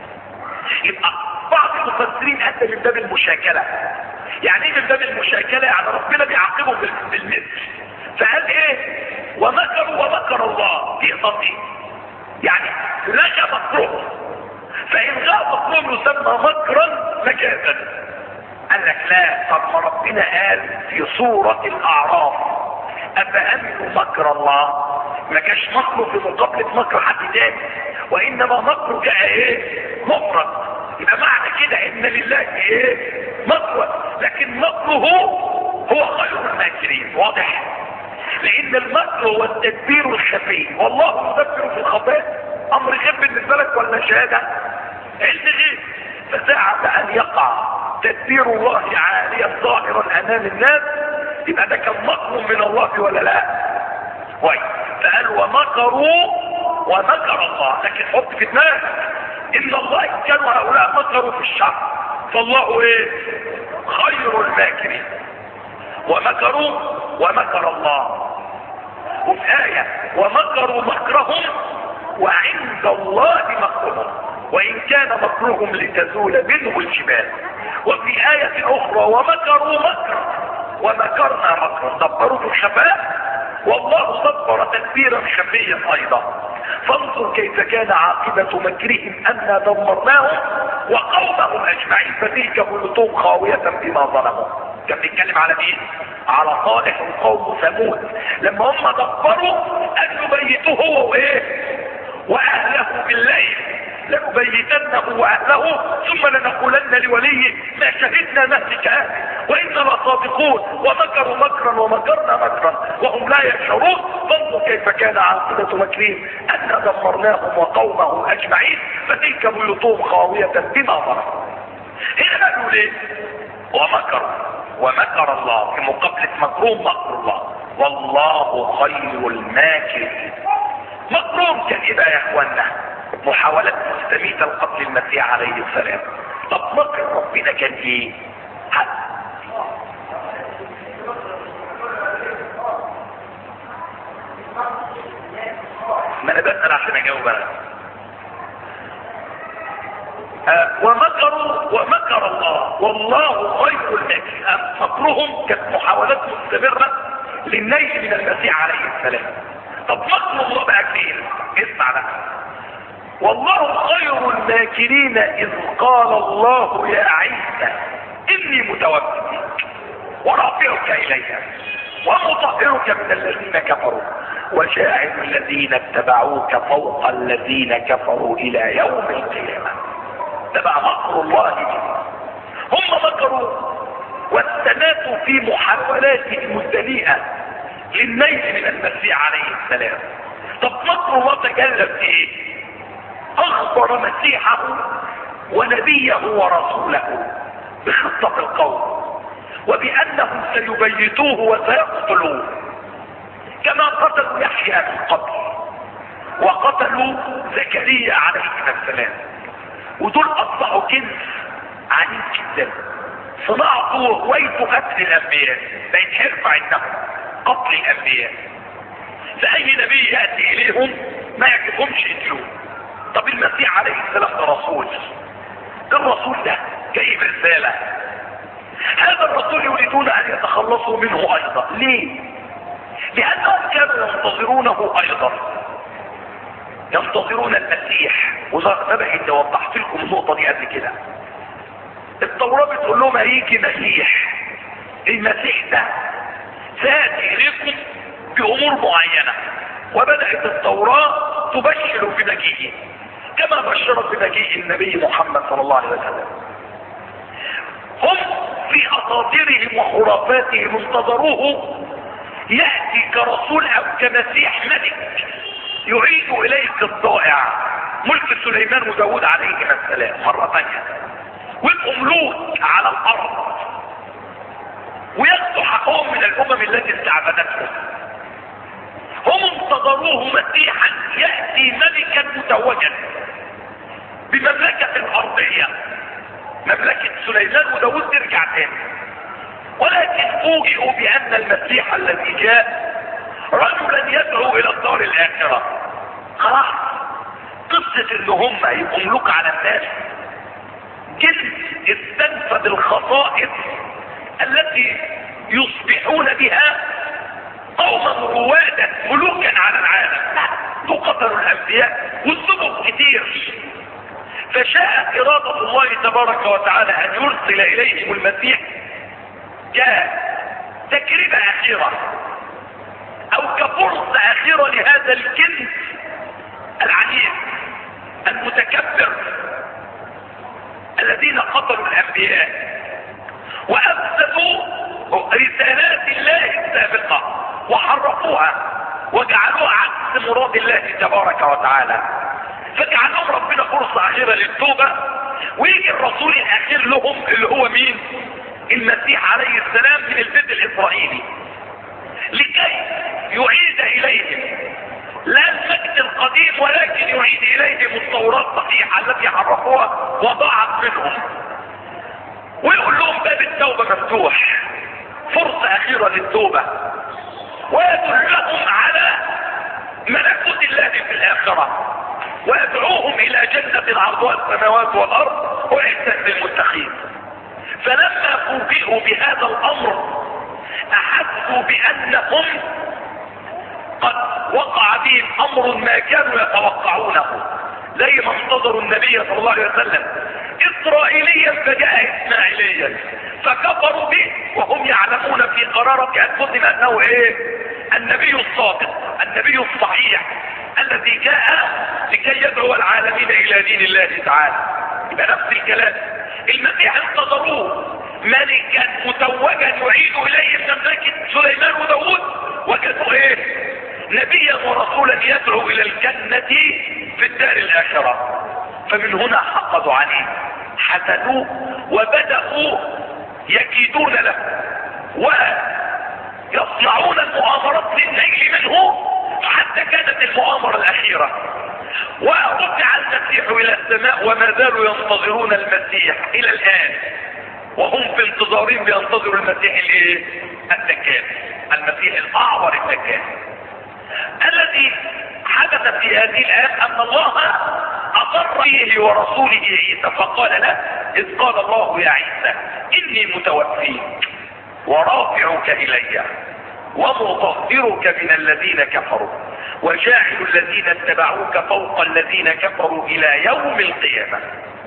[SPEAKER 1] يبقى بعض المفسرين اتى من باب المشاكلة. يعني ايه من باب المشاكلة؟ يعني ربنا بيعاقبه بالمثل، فقال ايه؟ ومكروا ومكر الله. دي قصدي يعني لك مكروه، فإلغاء مكروه يسمى مكرا مجازا. قال لك لا، طب ما ربنا قال في سورة الأعراف أفأمنوا مكر الله، ما كانش مكره في مقابلة مكر حد تاني، وإنما مكره جاء ايه؟ مفرد. يبقى معنى كده إن لله ايه؟ مكر، لكن مكره هو خير الماكرين. واضح؟ لأن المكر هو التدبير الخفي، والله يدبر في الخفاء. أمر غيب بالنسبة لك ولا شهادة؟ علم غيب. فساعة أن يقع تدبير الله عاليا ظاهرا أمام الناس يبقى ده كان مكر من الله ولا لا؟ كويس. فقال ومكروا ومكر الله، لكن حط في دماغك إن الله إن كانوا هؤلاء مكروا في الشر فالله إيه؟ خير الماكرين. ومكروا ومكر الله. وفي آية ومكروا مكرهم وعند الله مكرهم وان كان مكرهم لتزول منه الجبال. وفي آية اخرى ومكروا مكرا ومكرنا مكرا، دبروا في الخفاء والله دبر تدبيرا خفيا ايضا. فانظر كيف كان عاقبة مكرهم انا دمرناهم وقومهم اجمعين فتلك بيوتهم خاوية بما ظلموا. كان بيتكلم على مين؟ على صالح وقوم ثمود لما هم دبروا ان يبيتوه هو وايه واهله بالليل، لنبيتنه واهله ثم لنقولن لوليه ما شهدنا مهلك اهله وانا لصادقون ومكروا مكرا ومكرنا مكرا وهم لا يشعرون. فانظر كيف كان عاقبة مكرهم انا دمرناهم وقومهم اجمعين فتلك بيوتهم خاوية بما ظلموا. هنا قالوا ليه؟ ومكر الله في مقابلة مكروم مكر الله والله خير الماكرين. مكروم كان ايه بقى يا اخوانا؟ محاولة مستميتة لقتل المسيح عليه السلام. طب مكر ربنا كان ايه؟ ما انا بسأل عشان اجاوب انا. ومكر الله والله خير الماكرين. مكرهم كانت محاولات مستمرة للنيل من المسيح عليه السلام. طب مكر الله بقى فين؟ اسمع بقى. والله خير الماكرين اذ قال الله يا عيسى اني متوفيك ورافعك الي ومطهرك من الذين كفروا وجاعل الذين اتبعوك فوق الذين كفروا الى يوم القيامه. ده بقى مكر الله بهم. هم مكروا واستماتوا في محاولاتهم الدنيئه للنيل من المسيح عليه السلام. طب مكر الله تجلى في ايه؟ اخبر مسيحه ونبيه ورسوله بخطة القوم وبانهم سيبيتوه وسيقتلوه كما قتلوا يحيى من قبل وقتلوا زكريا عليه السلام. ودول اصبحوا كنز عنيد جدا. صناعته وهويته قتل الانبياء بقت حرفة عندهم قتل الانبياء. فاي نبي ياتي اليهم ما يعجبهمش يقتلوه. طب المسيح عليه السلام ده رسول. الرسول ده جايب رسالة. هذا الرسول يريدون ان يتخلصوا منه ايضا. ليه؟ لانهم كانوا ينتظرونه ايضا، ينتظرون المسيح. وسبق وضحت لكم النقطة دي قبل كده. التوراة بتقول لهم هيجي مسيح. المسيح ده سيأتي اليكم بامور معينة وبدأت التوراة تبشر بمجيئه كما بشرت بمجيء النبي محمد صلى الله عليه وسلم. هم في اساطيرهم وخرافاتهم انتظروه يأتي كرسول او كمسيح ملك يعيد اليك الضائع ملك سليمان وداود عليهما السلام مرة ثانية ويبقوا ملوك على الارض وياخذوا حقهم من الامم التي استعبدتهم. هم انتظروه مسيحا يأتي ملكا متوجا بمملكة ارضية مملكة سليمان وداود ترجع تاني. ولكن فوجئوا بان المسيح الذي جاء رجلا يدعو الى الدار الاخرة. خلاص قصة ان هم يبقوا ملوك على الناس جنس استنفذ الخصائص التي يصبحون بها قوما روادا ملوكا على العالم. دول قتلوا الانبياء والسبب كتير. فشاءت ارادة الله تبارك وتعالى ان يرسل اليهم المسيح جاء تجربة اخيرة او كفرصة اخيرة لهذا الكنز العنيف المتكبر الذين قتلوا الانبياء وافسدوا رسالات الله السابقة وحرفوها وجعلوها عكس مراد الله تبارك وتعالى. فجعلهم ربنا فرصة اخيرة للتوبة ويجي الرسول الاخير لهم اللي هو مين؟ المسيح عليه السلام من البيت الاسرائيلي لكي يعيد اليهم لا المجد القديم ولكن يعيد اليهم التوراة الصحيحة التي حرفوها وضاعت منهم ويقول لهم باب التوبة مفتوح فرصة اخيرة للتوبة ويدلهم على ملكوت الله في الاخرة ويدعوهم الى جنة عرضها السماوات والارض واعدت للمتقين. فلما فوجئوا بهذا الامر احسوا بانهم قد وقع بهم امر ما كانوا يتوقعونه، زي ما انتظروا النبي صلى الله عليه وسلم اسرائيليا فجاء اسماعيليا، فكفروا به وهم يعلمون في قرارة انفسهم انه النبي الصادق، النبي الصحيح الذي جاء لكي يدعو العالمين الى دين الله تعالى. يبقى نفس الكلام، المسيح انتظروه ملكا متوجا يعيد اليه من مملكة سليمان وداود، وجدوا نبيا ورسولا يدعو الى الجنة في الدار الاخرة. فمن هنا حقدوا عليه، حسدوه وبدأوا يكيدون له ويصنعون المؤامرات للنيل منه، حتى كانت المؤامرة الاخيرة ورفع المسيح الى السماء وما زالوا ينتظرون المسيح الى الان، وهم في انتظارهم بينتظروا المسيح الدجال، المسيح الاعور الدجال. الذي حدث في هذه الآية ان الله اقر به ورسوله عيسى، فقال له اذ قال الله يا عيسى اني متوفيك ورافعك الي ومطهرك من الذين كفروا وجاعل الذين اتبعوك فوق الذين كفروا الى يوم القيامة.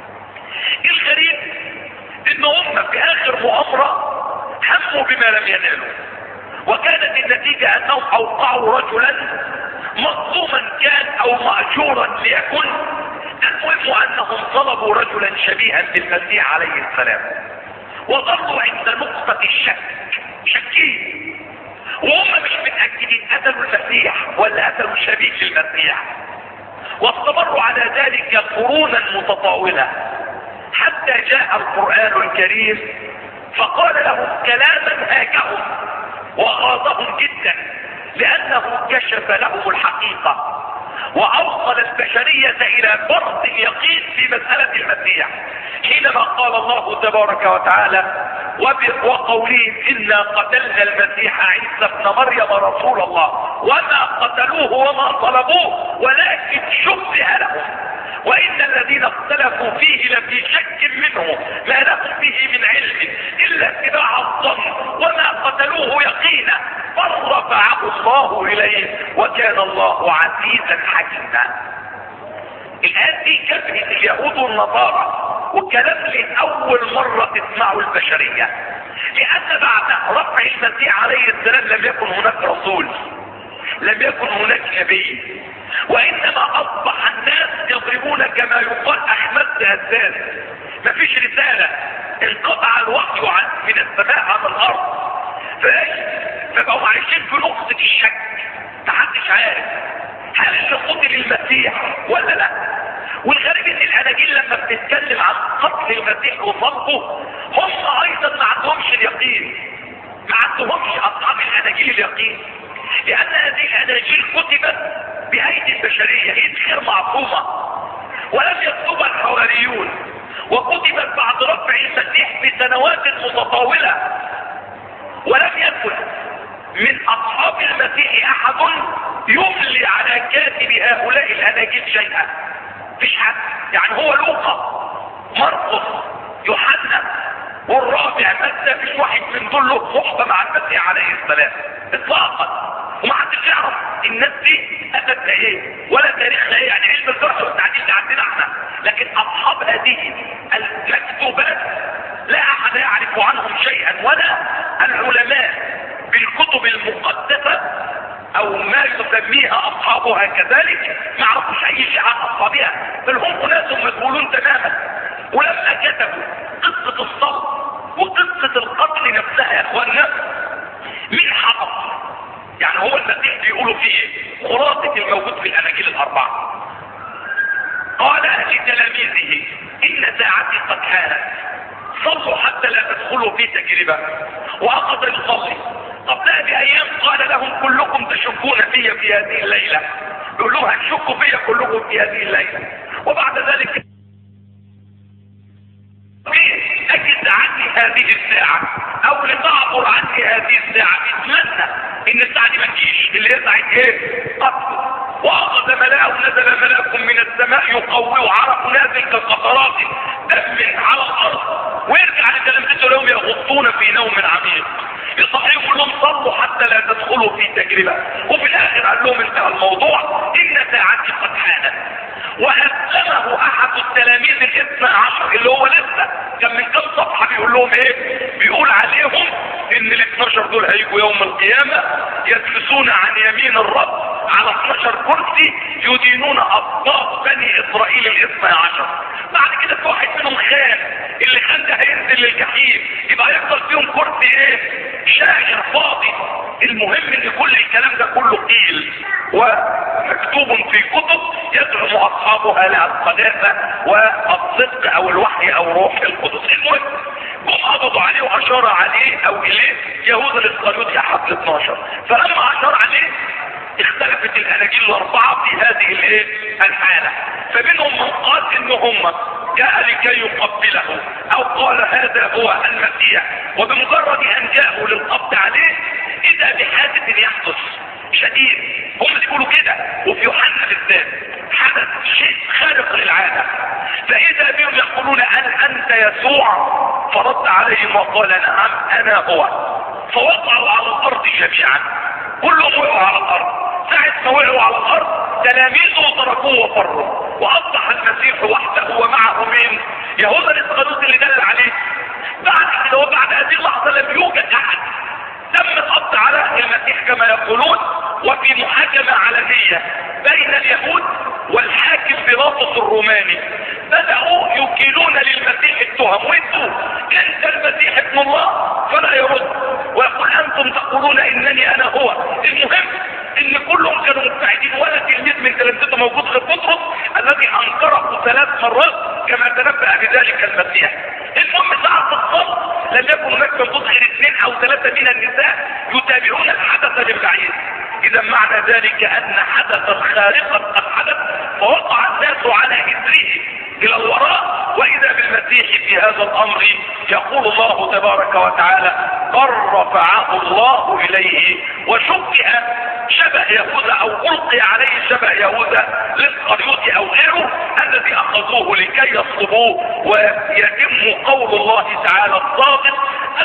[SPEAKER 1] الغريب ان هم في اخر مؤامرة هموا بما لم ينالوا، وكانت النتيجة انهم اوقعوا رجلا مظلوما كان او مأجورا ليكن، المهم انهم طلبوا رجلا شبيها بالمسيح عليه السلام، وظلوا عند نقطة الشك، شكين وهم مش متأكدين قتلوا المسيح ولا قتلوا شبيه للمسيح، واستمروا على ذلك قرونا متطاولة حتى جاء القرآن الكريم فقال لهم كلاما هاجهم وغاضهم جدا، لانه كشف لهم الحقيقة واوصل البشرية الى فرض اليقين في مسألة المسيح، حينما قال الله تبارك وتعالى وقولهم انا قتلنا المسيح عيسى ابن مريم رسول الله وما قتلوه وما طلبوه ولكن شبه لهم وان الذين اختلفوا فيه لفي شك منه ما لهم به من علم الا اتباع الظن وما قتلوه يقينا بل رفعه الله اليه وكان الله عزيزا حكيما. الآن دي كبهة اليهود والنصارى، والكلام لأول مرة تسمعه البشرية، لأن بعد رفع المسيح عليه السلام لم يكن هناك رسول، لم يكن هناك نبي، وإنما أصبح الناس يضربون كما يقال أحمد هزاز، مفيش رسالة، انقطع الوحي من السماء على الأرض، فبقوا عايشين في نقطة الشك، محدش عارف هل اللي قتل المسيح ولا لا. والغريب ان الاناجيل لما بتتكلم عن قتل المسيح وصلبه هم ايضا ما عندهمش اليقين، ما عندهمش اصحاب الاناجيل اليقين، لان هذه الاناجيل كتبت بايدي البشريه، ايد غير معصومه، ولم يكتبها الحواريون، وكتبت بعد رفع المسيح بسنوات متطاوله، ولم يكن من اصحاب المسيح احد يملي على كاتب هؤلاء الاناجيل شيئا، مفيش حد، يعني هو لوقا مرقس يوحنا والرابع متى مفيش واحد من دول له صحبه مع المسيح عليه السلام اطلاقا، وما حدش يعرف الناس دي اتت ايه ولا تاريخها ايه، يعني علم الجرح والتعديل ده عندنا احنا، لكن اصحاب هذه المكتوبات لا احد يعرف عنهم شيئا، ولا العلماء بالكتب المقدسة او ما يسميها اصحابها كذلك ما عرفوش اي شيء عن اصحابها، بل هم ناس مجهولون تماما. ولما كتبوا قصة الصلب وقصة القتل نفسها يا اخوانا من حفظ، يعني هو المسيح بيقولوا فيه خلاصة الموجود في الاناجيل الاربعة، قال لتلاميذه ان ساعتي قد حانت صلوا حتى لا تدخلوا في تجربة، واخذ يصلي قبلها بايام قال لهم كلكم تشكون في هذه الليلة، يقول لهم هتشكوا في كلكم في هذه الليلة، وبعد ذلك اجد عني هذه الساعة او لتعبر عني هذه الساعة، اتمنى ان الساعة دي ما تجيش اللي هي ساعة ايه؟ قتل، واخذ ملاء نزل ملاك من السماء يقوي عرق نازل كقطرات دم على الارض، ويرجع لتلامذته لهم يغطون في نوم عميق، يصحيهم لهم صلوا حتى لا تدخلوا في تجربة. وفي الاخر قال لهم انتهى الموضوع، ان ساعتي قد حانت. واسلمه احد التلاميذ الاثنى عشر اللي هو لسه كان من كام صفحة بيقول لهم ايه؟ بيقول عليهم ان ال12 دول هيجوا يوم القيامة يجلسون عن يمين الرب على 12 كرسي يدينون اطباق بني اسرائيل الاثنى عشر. بعد كده في واحد منهم خان، اللي خان ده هينزل للجحيم، يبقى هيفضل فيهم كرسي ايه؟ شاغر فاضي. المهم ان كل الكلام ده كله قيل ومكتوب في كتب يزعم اصحابها للقداسه والصدق او الوحي او روح القدس. المهم هم قبضوا عليه واشار عليه او اليه يهوذا الاسخريوطي احد ال12. فلما اشار عليه اختلفت الاناجيل الاربعه في هذه الايه؟ الحاله. فمنهم من قال ان هم جاء لكي يقبله او قال هذا هو المسيح، وبمجرد ان جاءوا للقبض عليه اذا بحادث يحدث شديد. هم بيقولوا كده، وفي يوحنا بالذات حدث شيء خارق للعاده، فاذا بهم يقولون هل انت يسوع؟ فرد عليهم وقال نعم انا هو. فوقعوا على الارض جميعا، كلهم وقعوا على الارض. ساعة ما وقعوا على الارض تلاميذه تركوه وفروا، واصبح المسيح وحده ومعه مين؟ يهوذا الاسخريوطي اللي دل عليه. بعد كده وبعد هذه اللحظه لم يوجد احد. تم القبض على المسيح كما يقولون، وفي محاكمه علنيه بين اليهود والحاكم بيلاطس الروماني بدأوا يكيلون للمسيح التهم، وانتوا انت المسيح ابن الله؟ فلا يرد ويقول انتم تقولون انني انا هو. المهم ان كلهم كانوا مبتعدين، ولا تلميذ من تلامذته موجود غير بطرس الذي انكره 3 مرات كما تنبأ بذلك المسيح. المهم ساعة الصلب لم يكن هناك موجود غير 2 أو 3 من النساء يتابعون الحدث من بعيد. اذا معنى ذلك ان حدثا خارقا قد حدث، فوقع الناس على اثره الى الوراء، واذا بالمسيح في هذا الامر يقول الله تبارك وتعالى بل رفعه الله اليه وشبه شبه يهوذا او القي عليه شبه يهوذا الاسخريوطي او غيره الذي اخذوه لكي يصلبوه، ويتم قول الله تعالى الصادق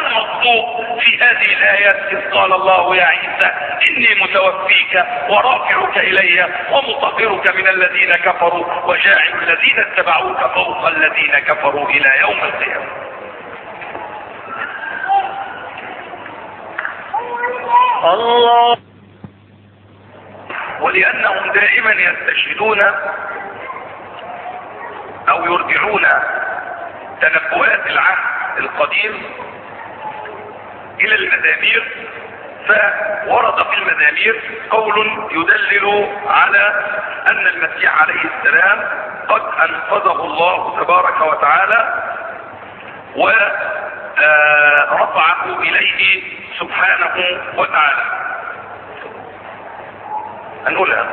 [SPEAKER 1] المصدوق في هذه الايات اذ قال الله يا عيسى اني متوفيك ورافعك الي ومطهرك من الذين كفروا وجاعل الذين اتبعوك فوق الذين كفروا الى يوم القيامه. الله. ولانهم دائما يستشهدون او يرجعون تنبؤات العهد القديم الى المزامير، فورد في المزامير قول يدلل على ان المسيح عليه السلام قد انقذه الله تبارك وتعالى ورفعه اليه سبحانه وتعالى. هنقولها.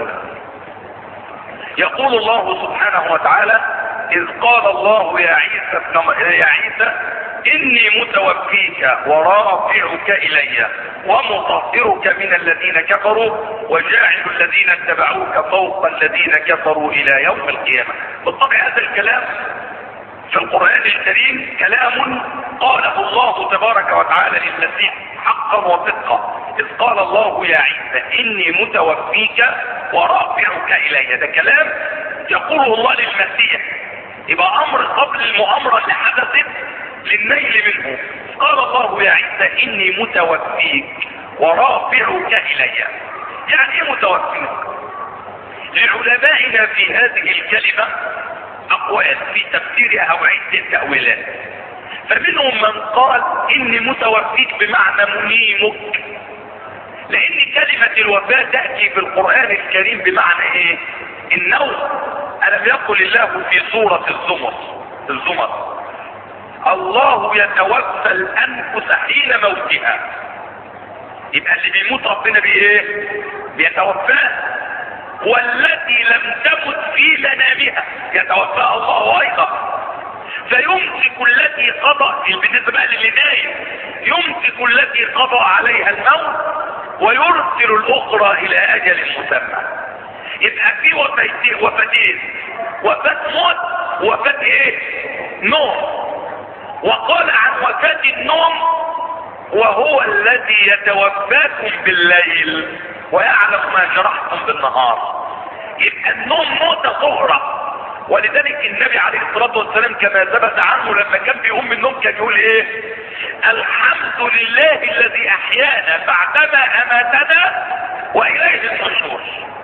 [SPEAKER 1] يقول الله سبحانه وتعالى اذ قال الله يا عيسى اني متوفيك ورافعك الي ومطهرك من الذين كفروا وجاعل الذين اتبعوك فوق الذين كفروا الى يوم القيامة. بالطبع هذا الكلام في القرآن الكريم كلام قاله الله تبارك وتعالى للمسيح حقا وصدقا. اذ قال الله يا عيسى اني متوفيك ورافعك الي، ده كلام يقوله الله للمسيح، يبقى امر قبل المؤامرة اللي حدثت للنيل منه. قال الله يا عيسى اني متوفيك ورافعك الي، يعني ايه متوفيك؟ لعلمائنا في هذه الكلمة اقوال في تفسيرها وعدة تأويلات، فمنهم من قال اني متوفيك بمعنى منيمك، لان كلمة الوفاة تأتي في القرآن الكريم بمعنى ايه؟ النوم. ألم يقل الله في سورة الزمر الله يتوفى الأنفس حين موتها، يبقى اللي بيموت ربنا بايه؟ بيتوفاه. والتي لم تمت في منامها يتوفاها الله ايضا. فيمسك التي قضى، بالنسبه بقى للي نايم، يمسك التي قضى عليها الموت ويرسل الاخرى الى اجل مسمى. يبقى في وفتين، وفاة موت ووفاة ايه؟ نوم. وقال عن وفاة النوم: وهو الذي يتوفاكم بالليل ويعلم ما جرحتم بالنهار. يبقى النوم موتة صغرى. ولذلك النبي عليه الصلاة والسلام كما ثبت عنه لما كان بيقوم من النوم كان يقول ايه؟ الحمد لله الذي احيانا بعدما اماتنا واليه النشور.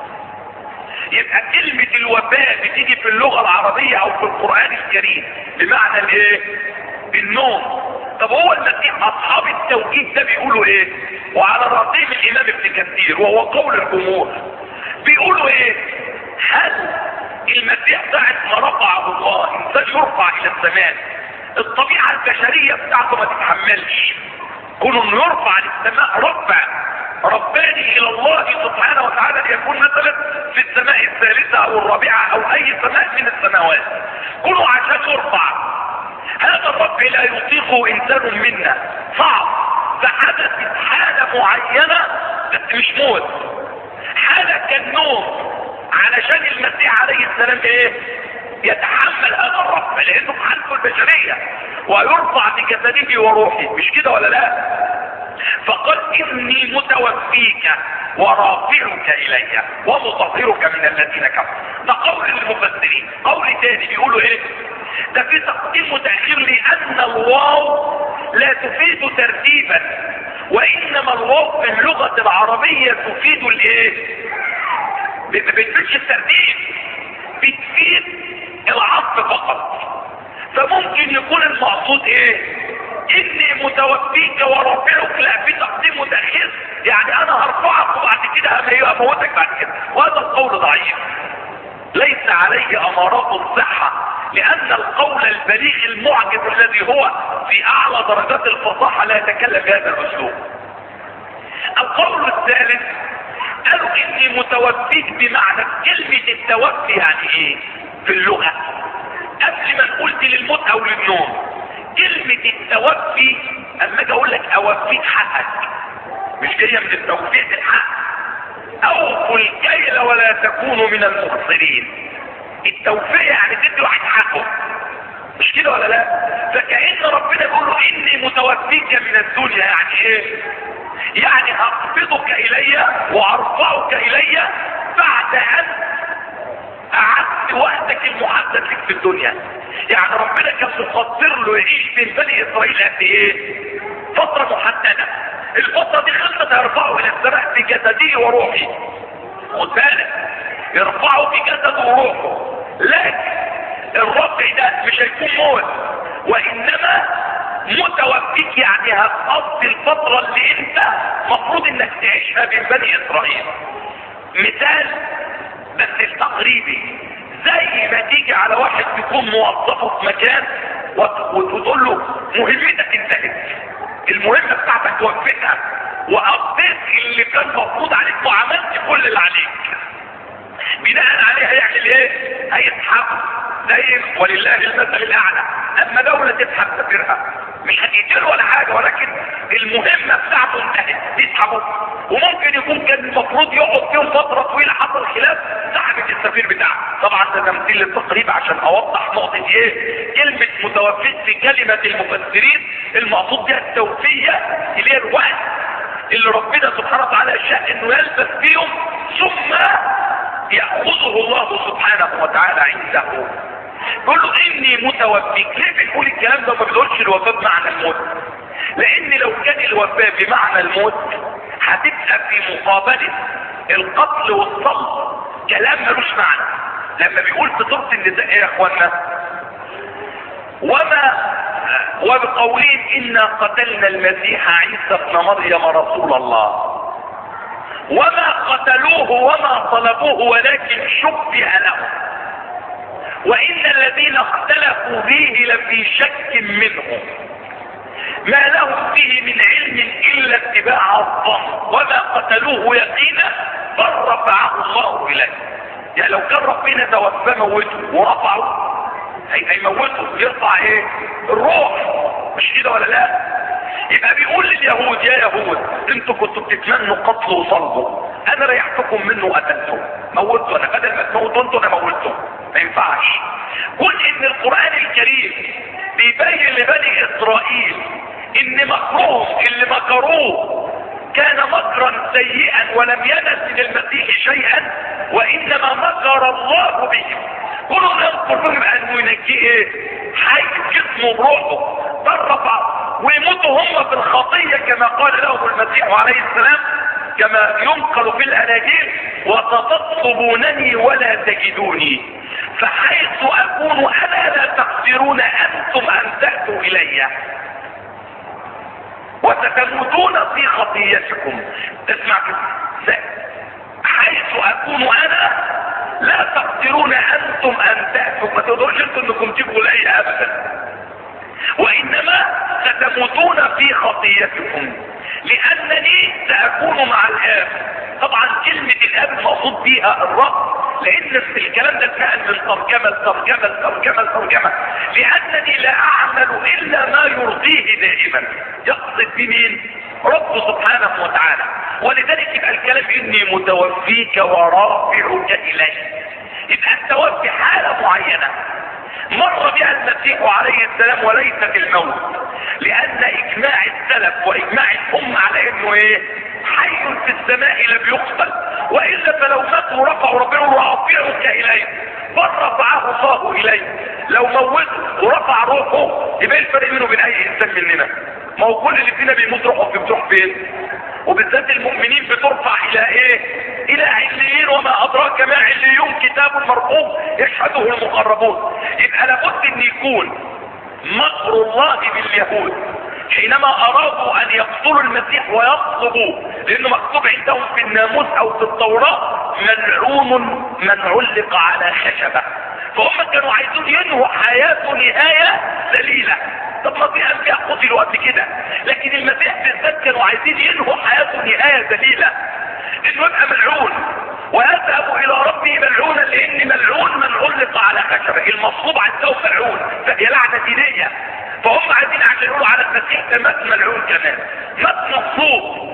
[SPEAKER 1] يبقى كلمة الوفاة بتيجي في اللغة العربية او في القرآن الكريم بمعنى الايه؟ النوم. طب هو المسيح اصحاب التوجيه ده بيقولوا ايه؟ وعلى رأسهم الامام ابن كثير وهو قول الجمهور بيقولوا ايه؟ هل المسيح ساعة ما رفعه الله انسان يرفع الى السماء الطبيعة البشرية بتاعته ما تتحملش كونه انه يرفع للسماء رفع رباني الى الله سبحانه وتعالى ليكون مثلا في السماء الثالثة او الرابعة او اي سماء من السماوات كله عشان يرفع. هذا الرفع لا يطيقه انسان منا، صعب. فحدثت حالة معينة بس مش موت، حالة كالنوم علشان المسيح عليه السلام ايه؟ يتحمل هذا الرفع لانه في حالته البشرية ويرفع بجسده وروحه، مش كده ولا لا؟ فقال اني متوفيك ورافعك الي ومطهرك من الذين كفروا. ده قول المفسرين. قول تاني بيقولوا ايه؟ ده في تقديم وتأخير لان الواو لا تفيد ترتيبا، وانما الواو في اللغة العربية تفيد الايه؟ ما بتفيدش الترتيب، بتفيد العطف فقط. فممكن يكون المقصود ايه؟ اني متوفيك ورافعك، لا في تقديم وتأخير، يعني انا هرفعك وبعد كده هموتك بعد كده. وهذا القول ضعيف ليس عليه امارات الصحة، لان القول البليغ المعجز الذي هو في اعلى درجات الفصاحة لا يتكلم بهذا الاسلوب. القول الثالث قالوا اني متوفيك بمعنى كلمة التوفي يعني ايه في اللغة؟ قبل ما قلت للموت او للنوم، كلمة التوفي اما اجي اقول لك اوفيك حقك مش جاية من التوفيق الحق. اوفوا الكيل ولا تكونوا من المخسرين. التوفيق يعني تدي واحد حقه، مش كده ولا لا؟ فكأن ربنا يقول له اني متوفيك من الدنيا، يعني ايه؟ يعني هقبضك الي وارفعك الي بعد ان قعدت وقتك المحدد لك في الدنيا. يعني ربنا كان مقدر له يعيش بين بني اسرائيل قد ايه؟ فترة محددة. الفترة دي خلصت هيرفعه الى السماء في جسده وروحه. خد بالك، يرفعه في جسده وروحه، لكن الرفع ده مش هيكون موت، وانما متوفيك يعني هتقضي الفترة اللي انت مفروض انك تعيشها بين بني اسرائيل. مثال بس التقريبي، زي ما تيجي على واحد يكون موظفه في مكان وتقول له مهمتك انتهت، المهمة بتاعتك توفيتها وقضيت اللي كان مفروض عليك وعملت كل اللي عليك، بناء عليه هيعمل ايه؟ هيسحب زي ولله المثل الاعلى. اما دولة تسحب سفيرها مش هتقتله ولا حاجة، ولكن المهمة بتاعته انتهت يسحبه. وممكن يكون كان المفروض يقعد فيهم فترة طويلة حصل خلاف سحبت السفير بتاعه. طبعا ده تمثيل للتقريب عشان اوضح نقطة ايه؟ كلمة متوفيت في كلمة المفسرين المقصود بها التوفية اللي هي الوقت اللي ربنا سبحانه وتعالى شاء انه يلبس فيهم ثم يأخذه الله سبحانه وتعالى عنده. بيقول له اني متوفيك. ليه بنقول الكلام ده وما بنقولش الوفاة بمعنى الموت؟ لان لو كان الوفاة بمعنى الموت هتبقى في مقابلة القتل والصلب كلام ملوش معنى. لما بيقول في سورة النساء ايه يا اخوانا؟ وبقولهم انا قتلنا المسيح عيسى ابن مريم رسول الله وما قتلوه وما صلبوه ولكن شبه لهم وان الذين اختلفوا فيه لفي شك منه ما لهم فيه من علم الا اتباع الظن وما قتلوه يقينا بل رفعه الله اليه. يعني لو كان ربنا توفى موته ورفعه هيموته يرفع ايه؟ الروح، مش كده ولا لا؟ يبقى بيقول لليهود يا يهود انتوا كنتوا بتتمنوا قتله وصلبه، انا ريحتكم منه وقتلته، موتوا، انا بدل ما تموتوا انتوا انا موتته. ما ينفعش. قل ان القرآن الكريم بيبين لبني اسرائيل ان مكرهم اللي مكروه كان مكرا سيئا ولم ينل من المسيح شيئا، وانما مكر الله بهم. كلهم يذكر بهم انه ينجيه ايه؟ حي جسمه بروحه ضرب ويموتوا هم في الخطية كما قال لهم المسيح عليه السلام كما ينقل في الاناجيل: وستطلبونني ولا تجدوني، فحيث اكون انا لا تقدرون انتم ان تأتوا الي، وستموتون في خطيتكم. اسمع كده، حيث اكون انا لا تقدرون انتم ان تأتوا، ما تقدروش انتم انكم تجوا لي ابدا، وانما ستموتون في خطيتكم لانني ساكون مع الاب. طبعا كلمة الاب المقصود بيها الرب، لان الكلام ده اتنقل من ترجمة لترجمة لترجمة لترجمة، لانني لا اعمل الا ما يرضيه دائما. يقصد بمين؟ رب سبحانه وتعالى. ولذلك يبقى الكلام اني متوفيك ورافعك الي، يبقى التوفي حالة معينة مر بها المسيح عليه السلام وليست الموت، لان اجماع السلف واجماع الامه على انه ايه؟ حي في السماء لم يقتل، والا فلو ماتوا رفعوا ربنا ورافعك اليه، بل رفعه الله اليه. لو موته ورفع روحه يبقى الفرق بينه وبين اي انسان مننا؟ ما هو كل اللي فينا بيموت روحه بتروح فين؟ وبالذات المؤمنين بترفع الى ايه؟ الى عليين، وما ادراك ما عليون، كتاب مرقوم يشهده المقربون. يبقى لابد ان يكون مكر الله باليهود حينما ارادوا ان يقتلوا المسيح ويطلبوا، لانه مكتوب عندهم في الناموس او في التوراة: ملعون من علق على خشبة. فهم كانوا عايزين ينهوا حياته نهاية ذليلة. طب ما في انبياء قتلوا قبل كده، لكن المسيح بالذات كانوا عايزين ينهوا حياته نهاية ذليلة، انه يبقى ملعون ويذهب الى ربه ملعونا، لان ملعون من علق على خشبة، المصلوب عندهم ملعون، فهي لعنة دينية. فهم عايزين عشان يقولوا على المسيح ده مات ملعون كمان، مات مصلوب.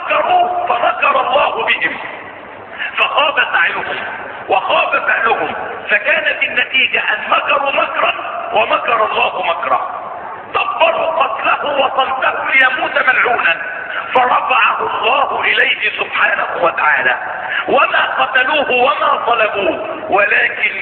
[SPEAKER 1] فمكر الله بهم، فخاب سعيهم وخاب فعلهم، فكانت النتيجة ان مكروا مكرا ومكر الله مكرا. دبروا قتله وصلته ليموت ملعونا، فرفعه الله اليه سبحانه وتعالى، وما قتلوه وما صلبوه، ولكن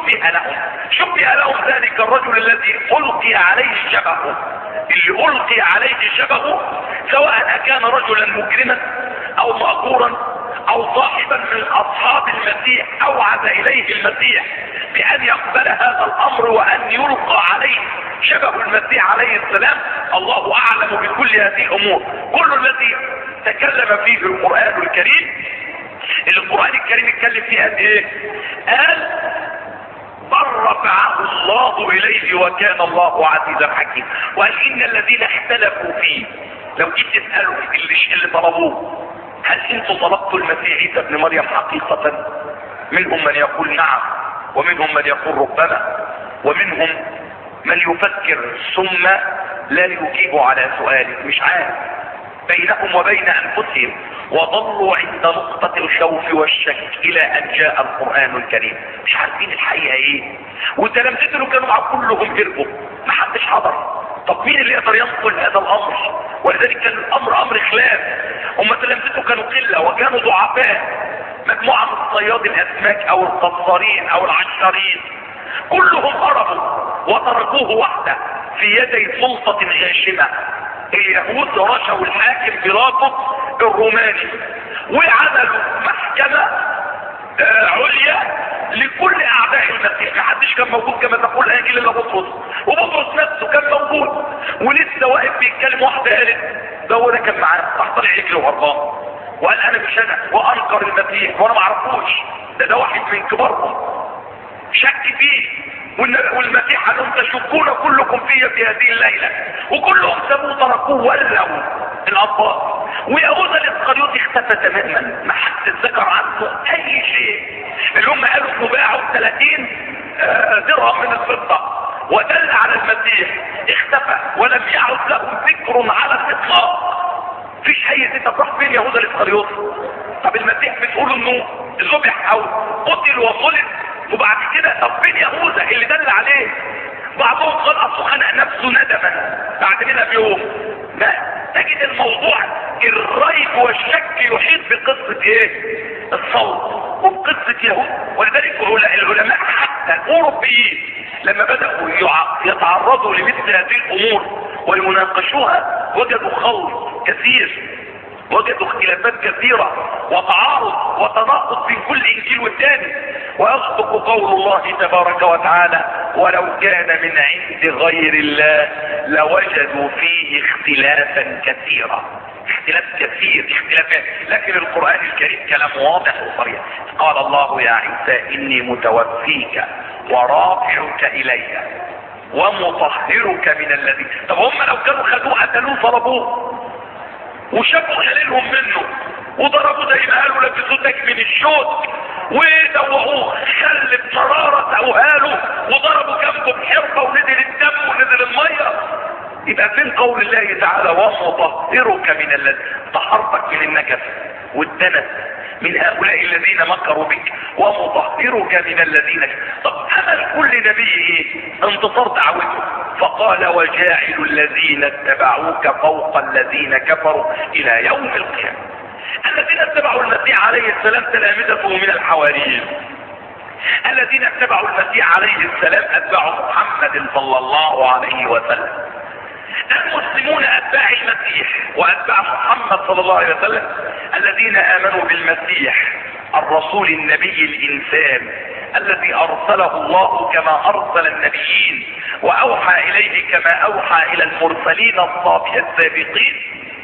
[SPEAKER 1] شبه لهم ذلك الرجل الذي القي عليه شبهه. اللي القي عليه شبهه سواء كان رجلا مجرما او مأجورا او صاحبا من اصحاب المسيح، اوعد اليه المسيح بان يقبل هذا الامر وان يلقى عليه شبه المسيح عليه السلام. الله اعلم بكل هذه الامور. كل الذي تكلم فيه القرآن الكريم، القرآن الكريم اتكلم فيه قد ايه؟ قال: بل رفعه الله اليه وكان الله عزيزا حكيما. وقال: ان الذين اختلفوا فيه، لو جيت تسألوا اللي طلبوه: هل انتم طلبتوا المسيح عيسى ابن مريم حقيقة؟ منهم من يقول نعم، ومنهم من يقول ربما، ومنهم من يفكر ثم لا يجيب على سؤاله، مش عارف، بينهم وبين انفسهم، وظلوا عند نقطة الخوف والشك الى ان جاء القرآن الكريم. مش عارفين الحقيقة ايه، وتلامذته اللي كانوا مع كلهم هربوا، ما حدش حضر. طب مين اللي يقدر ينقل هذا الامر؟ ولذلك كان الامر امر خلاف. هم تلامذته كانوا قلة وكانوا ضعفاء، مجموعة من صياد الاسماك او القصارين او العشارين، كلهم هربوا وتركوه وحده في يدي سلطة غاشمة. اليهود رشوا الحاكم بيلاطس الروماني، وعملوا محكمة عليا لكل اعداء المسيح. محدش كان موجود كما تقول اجل الا بطرس، وبطرس نفسه كان موجود ولسه واقف بيتكلم. واحده قالت: ده هو ده كان معاه، راح طلع يجري وهربان وقال: انا مش انا، وانكر المسيح وانا ما اعرفوش، ده واحد من كبارهم. شك فيه، والمسيح قال لهم: تشكون كلكم فيا في هذه الليله، وكلهم سابوه تركوه ولوا الابطال. ويهوذا الاسخريوطي اختفى تماما، ما حد ذكر عنه اي شيء. اللي هم قالوا انه باعوا 30 درهم من الفضه، ودل على المسيح اختفى ولم يعد له ذكر على الاطلاق. مفيش اي ذكر. راح فين يهوذا الاسخريوطي؟ طب المسيح بتقول انه ذبح او قتل وصلب، وبعد كده طب فين يهوذا اللي دل عليه؟ بعضهم قال اصله خنق نفسه ندما بعد كده بيوم. لا، تجد الموضوع الريب والشك يحيط بقصة ايه؟ الصوت وبقصة يهود. ولذلك العلماء حتى الاوروبيين لما بدأوا يتعرضوا لمثل هذه الامور ويناقشوها وجدوا خلط كثير، وجدوا اختلافات كثيرة وتعارض وتناقض بين كل انجيل والثاني. ويصدق قول الله تبارك وتعالى: ولو كان من عند غير الله لوجدوا فيه اختلافا كثيرا. اختلاف كثير، اختلافات، لكن القرآن الكريم كلام واضح وصريح. قال الله: يا عيسى إني متوفيك ورافعك إلي ومطهرك من الذين. طب هم لو كانوا خدوه قتلوه ضربوه وشافوا خليلهم منه وضربوا زي ما قالوا لبسوه تاج من الشوك ودوقوه خل بمرارة اوهاله وضربوا جنبه بحربة ونزل الدم ونزل المية. يبقى فين قول الله تعالى: ومطهرك من الذين؟ طهرتك من النجس والدنس من هؤلاء الذين مكروا بك، ومطهرك من الذين. طب عمل كل نبي ايه؟ انتصار دعوته، فقال: وجاعل الذين اتبعوك فوق الذين كفروا الى يوم القيامة. الذين اتبعوا المسيح عليه السلام تلامذته من الحواريين، الذين اتبعوا المسيح عليه السلام اتبعوا محمد صلى الله عليه وسلم. المسلمون اتباع المسيح واتباع محمد صلى الله عليه وسلم الذين امنوا بالمسيح الرسول النبي الانسان الذي ارسله الله كما ارسل النبيين واوحى اليه كما اوحى الى المرسلين السابقين.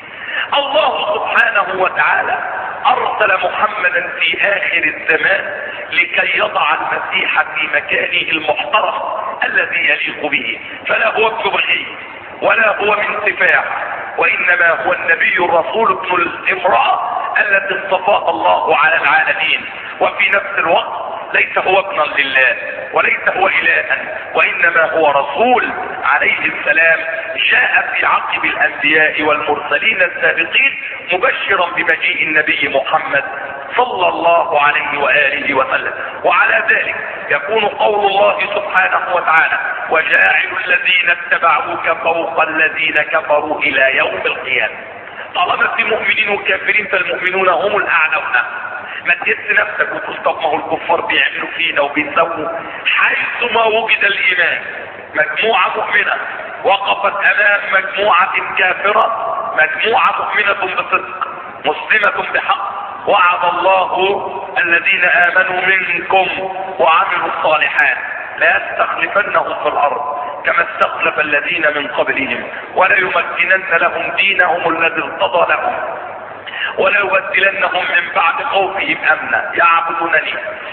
[SPEAKER 1] الله سبحانه وتعالى ارسل محمدا في اخر الزمان لكي يضع المسيح في مكانه المحترم الذي يليق به، فلا هو ابن بخيل ولا هو من سفاح، وانما هو النبي الرسول ابن الامرأة التي اصطفاها الله على العالمين. وفي نفس الوقت ليس هو ابنا لله وليس هو الها، وانما هو رسول عليه السلام جاء في عقب الانبياء والمرسلين السابقين مبشرا بمجيء النبي محمد صلى الله عليه وآله وسلم. وعلى ذلك يكون قول الله سبحانه وتعالى: وجاعل الذين اتبعوك فوق الذين كفروا الى يوم القيامة. طالما في مؤمنين وكافرين فالمؤمنون هم الاعلون. ما تجس نفسك وتقول طب ما هو الكفار بيعملوا فينا وبيسووا. حيثما وجد الايمان مجموعة مؤمنة وقفت امام مجموعة كافرة، مجموعة مؤمنة بصدق مسلمة بحق، وعد الله الذين امنوا منكم وعملوا الصالحات لا يستخلفنهم في الارض كما استخلف الذين من قبلهم ولا يمكنن لهم دينهم الذي ارتضى لهم ولا يبدلنهم من بعد خوفهم امنا يعبدونني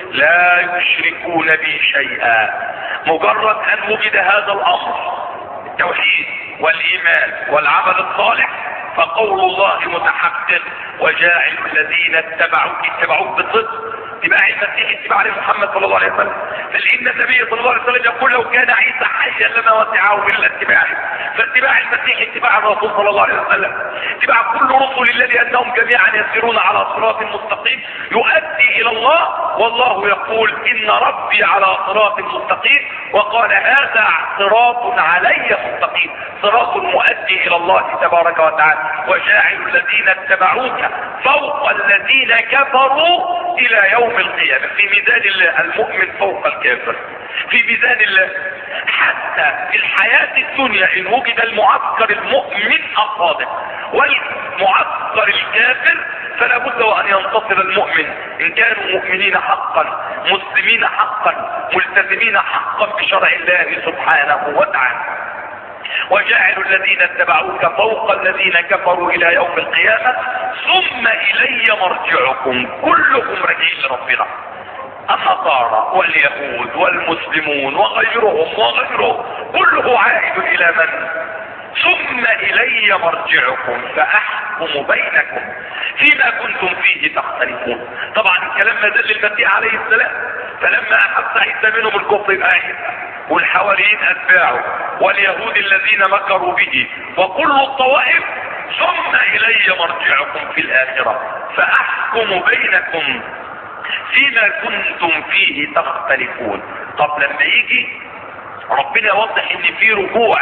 [SPEAKER 1] لا يشركون بي شيئا. مجرد ان وجد هذا الامر التوحيد والايمان والعمل الصالح فقول الله متحقق: وجاعل الذين اتبعوك بصدق. اتباع المسيح اتباع لمحمد صلى الله عليه وسلم، فإن النبي صلى الله عليه وسلم يقول: لو كان عيسى حيا لما وسعه الا اتباعه. فاتباع المسيح اتباع الرسول صلى الله عليه وسلم، اتباع كل رسل الله لانهم جميعا يسيرون على صراط مستقيم يؤدي الى الله. والله يقول: ان ربي على صراط مستقيم، وقال: هذا صراط علي مستقيم، صراط مؤدي الى الله تبارك وتعالى. وجاعل الذين اتبعوك فوق الذين كفروا الى يوم القيامة. في ميزان الله المؤمن فوق الكافر، في ميزان الله. حتى في الحياة الدنيا ان وجد المعسكر المؤمن الصادق والمعسكر الكافر فلا بد وان ينتصر المؤمن ان كانوا مؤمنين حقا مسلمين حقا ملتزمين حقا بشرع الله سبحانه وتعالى. وجاعل الذين اتبعوك فوق الذين كفروا الى يوم القيامة ثم الي مرجعكم. كلكم راجعين لربنا، النصارى واليهود والمسلمون وغيرهم كله عائد الى من؟ ثم الي مرجعكم فاحكم بينكم فيما كنتم فيه تختلفون. طبعا الكلام ما زال للمسيح عليه السلام، فلما احس عيسى منهم الكفر يبقى عيسى والحواريين اتباعه واليهود الذين مكروا به وكل الطوائف، ثم الي مرجعكم في الاخره فاحكم بينكم فيما كنتم فيه تختلفون. طب لما يجي ربنا يوضح ان في رجوع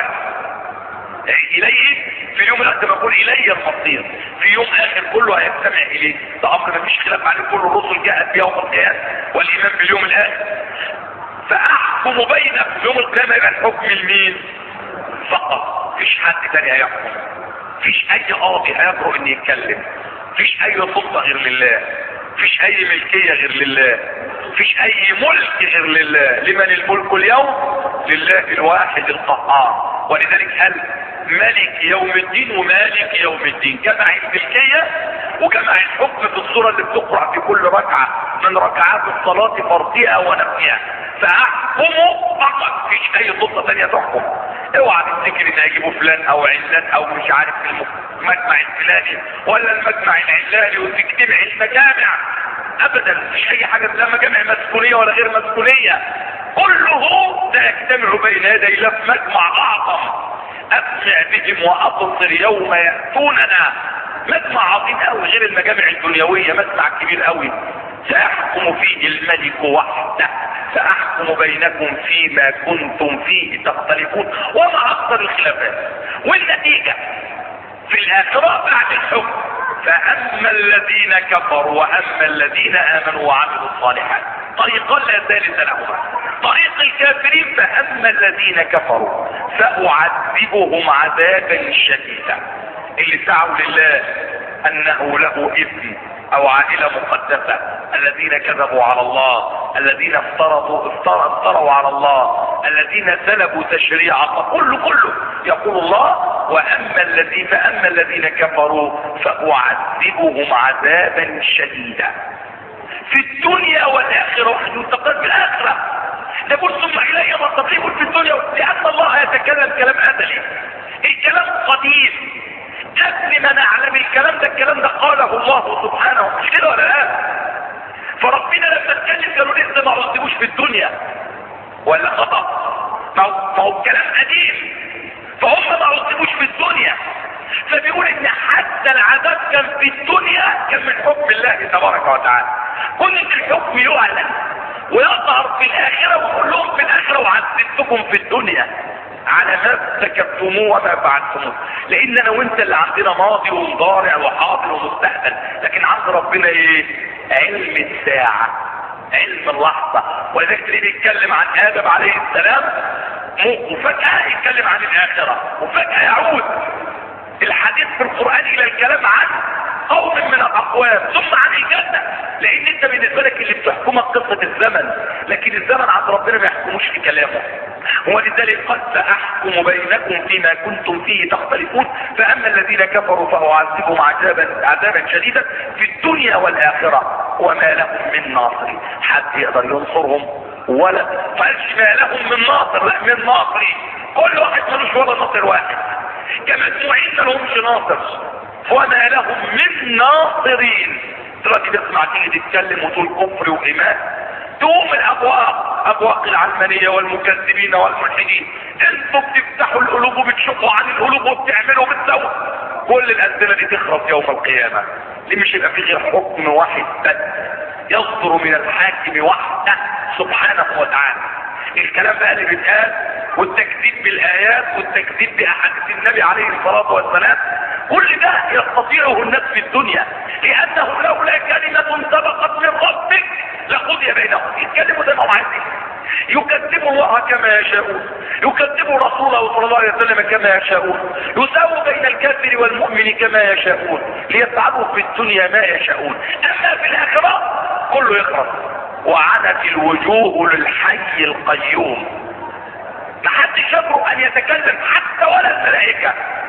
[SPEAKER 1] اليه في اليوم الاخر، يقول الي المصير، في يوم اخر كله هيجتمع اليه، ده امر ما فيش خلاف عليه، كل الرسل جاءت بيوم القيامه والايمان باليوم الاخر. فاحكم بينكم في يوم القيامه، يبقى الحكم لمين؟ فقط، مفيش حد تاني هيحكم، مفيش اي قاضي هيجرؤ ان يتكلم، مفيش اي سلطه غير لله، مفيش اي ملكيه غير لله، مفيش اي ملك غير لله. لمن الملك اليوم؟ لله الواحد القهار. ولذلك قال ملك يوم الدين ومالك يوم الدين، جمع الملكيه وجمع الحكم في الصوره اللي بتقرا في كل ركعه من ركعات الصلاه فرضها ونفيها. فاحكموا فقط، مفيش اي سلطه ثانيه تحكم. اوعى تفتكر ان هيجيبوا فلان او علان او مش عارف المجمع الفلاني ولا المجمع العلاني وتجتمع المجامع، ابدا مفيش اي حاجه، لا مجامع مسكونيه ولا غير مسكونيه، كله ده يجتمع بين يدي الله في مجمع اعظم. اسمع بهم وابصر يوم ياتوننا، مجمع عظيم قوي غير المجامع الدنيويه، مجمع كبير قوي. سيحكم فيه الملك وحده فاحكم بينكم فيما كنتم فيه تختلفون. وما اكثر الخلافات والنتيجه في الاخره بعد الحكم، فاما الذين كفروا واما الذين امنوا وعملوا الصالحات طريقا لا ثالث لهما. طريق الكافرين فاما الذين كفروا فاعذبهم عذابا شديدا، اللي سعوا لله انه له ابن او عائلة مقدسة، الذين كذبوا على الله، الذين افتروا على الله، الذين سلبوا تشريعه، كله يقول الله فاما الذين كفروا فاعذبهم عذابا شديدا في الدنيا والاخره. واحد ينتقد بالاخره، نقول ثم الي مرتقب في الدنيا، لان الله يتكلم كلام ازلي، الكلام قديم قبل ما نعلم الكلام ده قاله الله سبحانه، مش كده ولا لا؟ فربنا لما اتكلم قالوا لسه ما عذبوش في الدنيا ولا خطأ؟ ما هو الكلام قديم، فهم ما عذبوش في الدنيا، فبيقول ان حتى العذاب كان في الدنيا كان من حكم الله تبارك وتعالى. كل الحكم يعلن ويظهر في الاخره، ويقول لهم في الاخره وعذبتكم في الدنيا على ما ارتكبتموه وما فعلتموه. لان انا وانت اللي عندنا ماضي ومضارع وحاضر ومستقبل، لكن عند ربنا ايه؟ علم الساعه، علم اللحظه. ولذلك تلاقيه بيتكلم عن ادم عليه السلام وفجاه يتكلم عن الاخره، وفجاه يعود الحديث في القران الى الكلام عن قوم من الاقوام ثم عن الجنه. لان انت بالنسبه لك اللي بتحكمك قصه الزمن، لكن الزمن عند ربنا ما يحكموش في كلامه. ولذلك قد ساحكم بينكم فيما كنتم فيه تختلفون، فاما الذين كفروا فاعذبهم عذابا شديدا في الدنيا والاخره وما لهم من ناصر. حد يقدر ينصرهم؟ ولا فقالش ما لهم من ناصر، لا من ناصري، كل واحد ملوش ولا ناصر واحد، كمجموعين ما لهمش ناصر وما لهم من ناصرين. دلوقتي تسمع تيجي تتكلم وتقول كفر وايمان، تقوم الابواق العلمانيه والمكذبين والملحدين، انتوا بتفتحوا القلوب وبتشقوا عن القلوب وبتعملوا وبتسووا، كل الاسئله دي تخرب يوم القيامه. ليه مش يبقى في غير حكم واحد بس يصدر من الحاكم وحده سبحانه وتعالى؟ الكلام بقى اللي بيتقال والتكذيب بالايات والتكذيب باحاديث النبي عليه الصلاه والسلام، كل ده يستطيعه الناس في الدنيا، لانه لولا كلمه سبقت من ربك لقضي بينهم. يتكلموا زي ما هم عايزين، يكذبوا الله كما يشاءون، يكذبوا رسوله صلى الله عليه وسلم كما يشاءون، يساووا بين الكافر والمؤمن كما يشاءون، ليفعلوا في الدنيا ما يشاءون. اما في الاخره كله يخرب، وعنت الوجوه للحي القيوم. ما حدش يجرؤ ان يتكلم حتى ولا الملائكه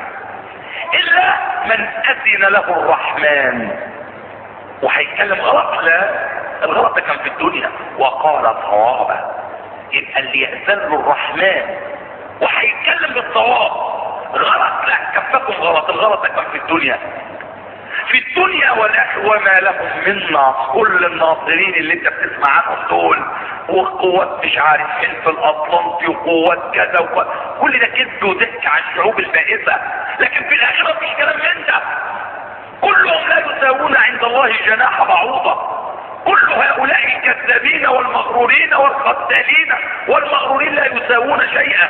[SPEAKER 1] الا من اذن له الرحمن. وهيتكلم غلط؟ لا، الغلط ده كان في الدنيا وقال صوابا. يبقى اللي يأذن له الرحمن وهيتكلم بالصواب غلط، لا كفكم غلط، الغلط اكبر في الدنيا. في الدنيا وما لهم من ناصر. كل الناصرين اللي انت بتسمع عنهم دول وقوات مش عارف فين في الاطلنطي وقوات كذا كل ده كذب وضحك على الشعوب البائسه، لكن في الاخره مفيش كلام من ده. كلهم لا يساوون عند الله جناح بعوضه. كل هؤلاء الكذابين والمغرورين والقتالين والمغرورين لا يساوون شيئا،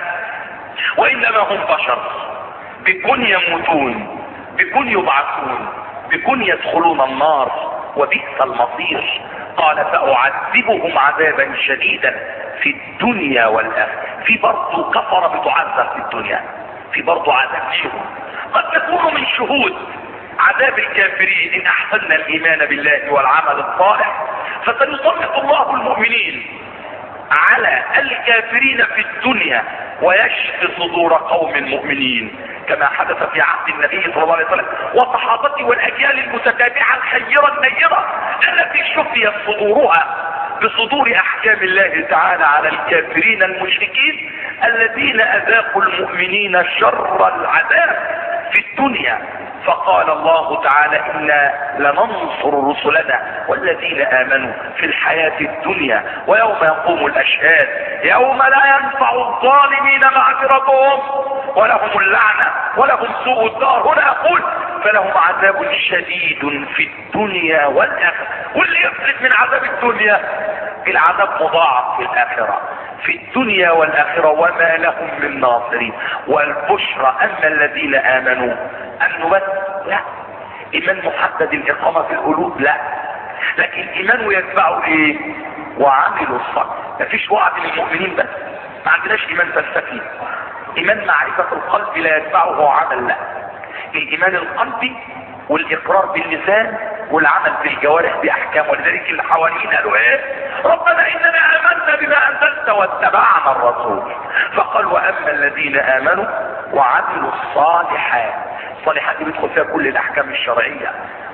[SPEAKER 1] وانما هم بشر، بكن يموتون، بكن يبعثون، بكن يدخلون النار، وبئس المصير. قال فأعذبهم عذابا شديدا في الدنيا والآخرة. في برضه كفر بتعذب في الدنيا، في برضه عذاب ليهم قد تكون من شهود عذاب الكافرين. ان احسننا الايمان بالله والعمل الصالح فسيسلط الله المؤمنين على الكافرين في الدنيا ويشفي صدور قوم مؤمنين، كما حدث في عهد النبي صلى الله عليه وسلم وصحابته والاجيال المتتابعه الخيره النيره التي شفيت صدورها بصدور احكام الله تعالى على الكافرين المشركين الذين اذاقوا المؤمنين شر العذاب في الدنيا. فقال الله تعالى انا لننصر رسلنا والذين امنوا في الحياة الدنيا ويوم يقوم الاشهاد يوم لا ينفع الظالمين معذرتهم ولهم اللعنة ولهم سوء الدار. هنا يقول فلهم عذاب شديد في الدنيا والاخرة. واللي يفلت من عذاب الدنيا العذاب مضاعف في الاخرة، في الدنيا والاخرة وما لهم من ناصرين. والبشرى اما الذين امنوا امنوا بس؟ لا. ايمان محدد الاقامة في القلوب؟ لا. لكن ايمان يتبعه ايه؟ وعملوا الصالح. مفيش وعد للمؤمنين بس، ما عندناش ايمان فلسفي. ايمان معرفة القلب لا يتبعه عمل، لا. الايمان القلبي والاقرار باللسان والعمل بالجوارح باحكام. ولذلك اللي حوالين قالوا ايه؟ ربنا اننا امنا بما انزلت واتبعنا الرسول. فقال واما الذين امنوا وعملوا الصالحات. الصالحات دي بيدخل فيها كل الاحكام الشرعيه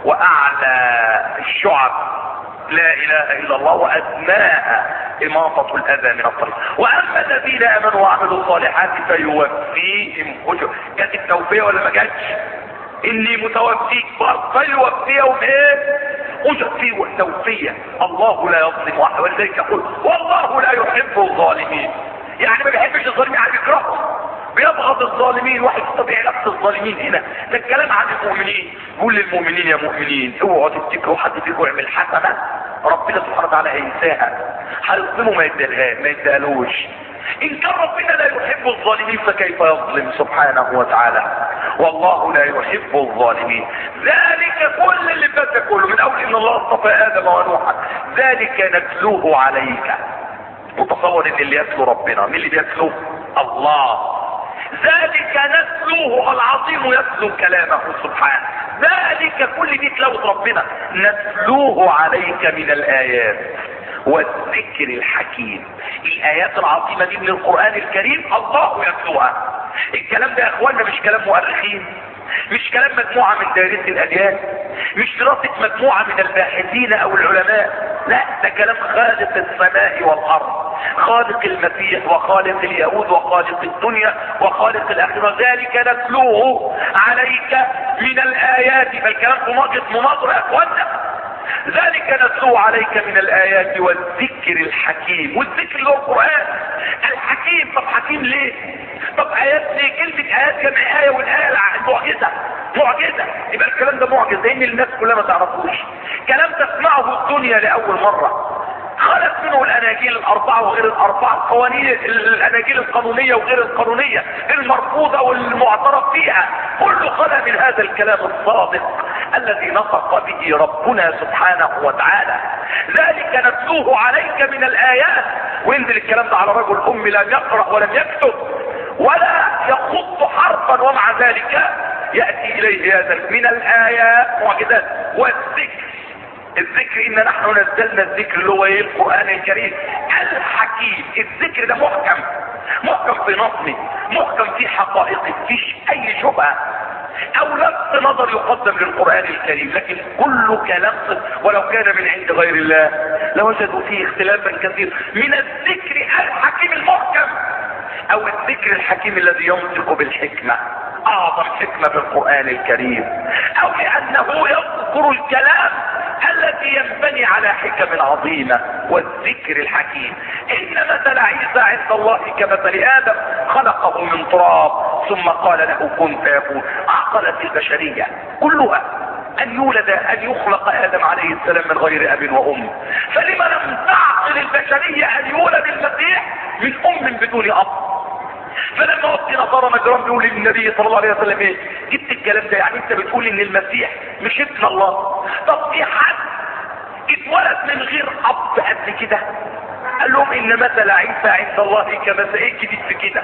[SPEAKER 1] واعلى الشعب لا اله الا الله وادناها اماطة الاذى من الطريق. واما الذين امنوا وعملوا الصالحات فيوفيهم اجرهم. كانت التوفيه ولا ما كانتش؟ اني متوفيك فيوفيهم ايه؟ اجر. فيه توفيه. الله لا يظلم احد، ولذلك يقول والله لا يحب الظالمين. يعني ما بيحبش الظالمين، يعني بيكرههم، بيبغض الظالمين. واحد يستطيع نفس الظالمين هنا. ده الكلام عن المؤمنين. قول للمؤمنين يا مؤمنين اوعوا تفتكروا حد فيكم يعمل حسنه ربنا سبحانه وتعالى هينساها، هيظلمه ما يديهالوش. ان كان ربنا لا يحب الظالمين فكيف يظلم سبحانه وتعالى؟ والله لا يحب الظالمين. ذلك كل اللي فات كله من اول ان الله اصطفى ادم ونوحا ذلك نتلوه عليك. متصور ان اللي يتلو ربنا مين اللي بيتلوه؟ الله. ذلك نتلوه العظيم يتلو كلامه سبحانه. ذلك كل دي تلاوة ربنا. نتلوه عليك من الايات والذكر الحكيم. الايات العظيمة دي من القرآن الكريم الله يتلوها. الكلام ده يا اخوانا مش كلام مؤرخين، مش كلام مجموعة من دارسي الاديان، مش دراسة مجموعة من الباحثين او العلماء، لا ده كلام خالق السماء والارض، خالق المسيح وخالق اليهود وخالق الدنيا وخالق الاخرة. ذلك نتلوه عليك من الايات. فالكلام مناظرة يا اخوانا. ذلك نتلوه عليك من الايات والذكر الحكيم. والذكر اللي هو القرآن الحكيم. طب حكيم ليه؟ طب ايات ليه؟ كلمة ايات جمع ايه، والايه معجزة. معجزة يبقى الكلام ده معجزة لان الناس كلها ما تعرفوش. كلام تسمعه الدنيا لاول مرة. خلت منه الاناجيل الاربعة وغير الاربعة، قوانين الاناجيل القانونية وغير القانونية، المرفوضة والمعترف فيها، كله خلى من هذا الكلام الصادق الذي نطق به ربنا سبحانه وتعالى. ذلك نتلوه عليك من الايات. وينزل الكلام ده على رجل امي لم يقرأ ولم يكتب ولا يخط حرفا، ومع ذلك يأتي اليه هذا من الايات معجزات. والذكر، الذكر ان نحن نزلنا الذكر اللي هو ايه؟ القرآن الكريم الحكيم. الذكر ده محكم، محكم في نظمه، محكم في حقائقه، مفيش اي شبهة او لفظ نظر يقدم للقرآن الكريم، لكن كله كلام ولو كان من عند غير الله لوجدوا فيه اختلافا كثيرا. من الذكر الحكيم المحكم او الذكر الحكيم الذي ينطق بالحكمة. اعظم حكمة في القرآن الكريم، او لانه يذكر الكلام الذي ينبني على حكم عظيمة والذكر الحكيم. ان مثل عيسى عند الله كمثل ادم خلقه من تراب ثم قال له كن فيكون. اعقلت البشرية كلها ان يخلق ادم عليه السلام من غير اب وام، فلما لم تعقل البشرية ان يولد المسيح من ام بدون اب؟ فلما وقت نصارى مجرم بيقول للنبي صلى الله عليه وسلم ايه؟ جبت الكلام ده يعني انت بتقول ان المسيح مش ابن الله؟ طب في حد اتولد من غير اب قبل كده؟ قال لهم ان مثل عيسى عند الله كمثل ايه جديد في كده؟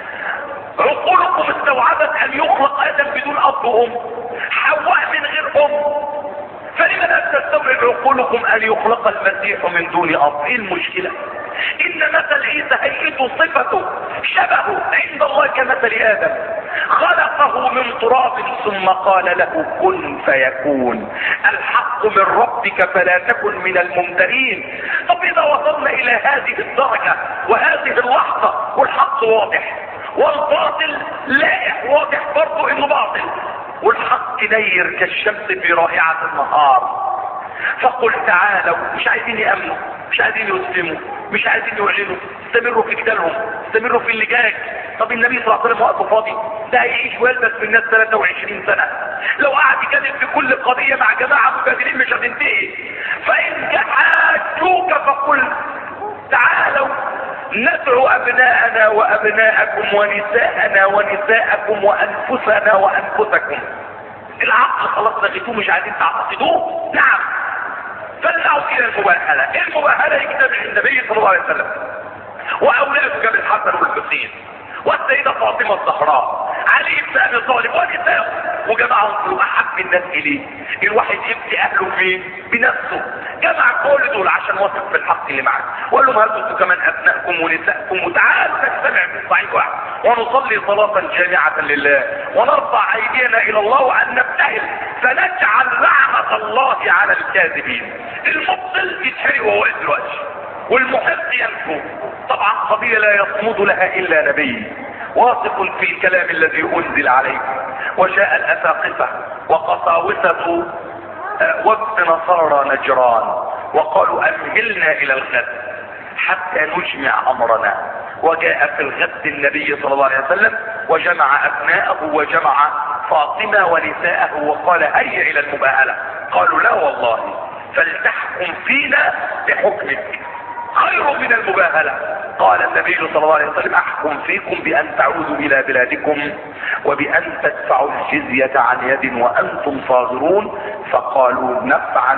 [SPEAKER 1] عقولكم استوعبت ان يخلق ادم بدون اب وام، حواء من غير ام، فلما لا تستوعب عقولكم ان يخلق المسيح من دون اب؟ ايه المشكلة؟ ان مثل عيسى هيئته صفته شبهه عند الله كمثل ادم خلقه من تراب ثم قال له كن فيكون. الحق من ربك فلا تكن من الممترين. طب اذا وصلنا الى هذه الدرجة وهذه اللحظة والحق واضح والباطل لائح واضح برضه انه باطل، والحق نير كالشمس في رائعة النهار، فقل تعالوا، مش عايزين يأمنوا، مش عايزين يسلموا، مش عايزين يعلنوا، استمروا في جدالهم، استمروا في اللجاج. طب النبي صلى الله عليه وسلم وقته فاضي؟ ده هيعيش ويلبس في الناس 23 سنة، لو قعد يجادل في كل قضية مع جماعة مجادلين مش هتنتهي. فإن حاجوك فقل تعالوا ندعو أبناءنا وأبناءكم ونساءنا ونساءكم وأنفسنا وأنفسكم. العقل خلاص لغيتوه مش عايزين تعتقدوه؟ نعم. فلنعوا الى المباهلة. المباهلة يجتمع النبي صلى الله عليه وسلم واولاده بالحسن والحسين والسيدة فاطمة الزهراء علي بن ابي طالب ونساءه وجمعهم كلهم احب الناس اليه. الواحد يبكي اهله فين؟ بنفسه. جمع كل دول عشان وثق في الحق اللي معاه وقال لهم هاتوا انتوا كمان ابنائكم ونسائكم وتعالوا نجتمع في صعيد واحد ونصلي صلاة جامعة لله ونرفع ايدينا الى الله وان نبتهل فنجعل لعنة الله على الكاذبين. المبطل يتحرق وهو واقف دلوقتي والمحق ينفو. طبعا قضية لا يصمد لها الا نبي واثق في الكلام الذي انزل عليه. وجاء الاساقفة وقساوسة وفد نصارى نجران وقالوا امهلنا الى الغد حتى نجمع امرنا. وجاء في الغد النبي صلى الله عليه وسلم وجمع ابناءه وجمع فاطمة ونساءه وقال هيا الى المباهلة. قالوا لا والله فلتحكم فينا بحكمك خير من المباهلة. قال النبي صلى الله عليه وسلم احكم فيكم بان تعودوا الى بلادكم وبان تدفعوا الجزية عن يد وانتم صاغرون. فقالوا نفعل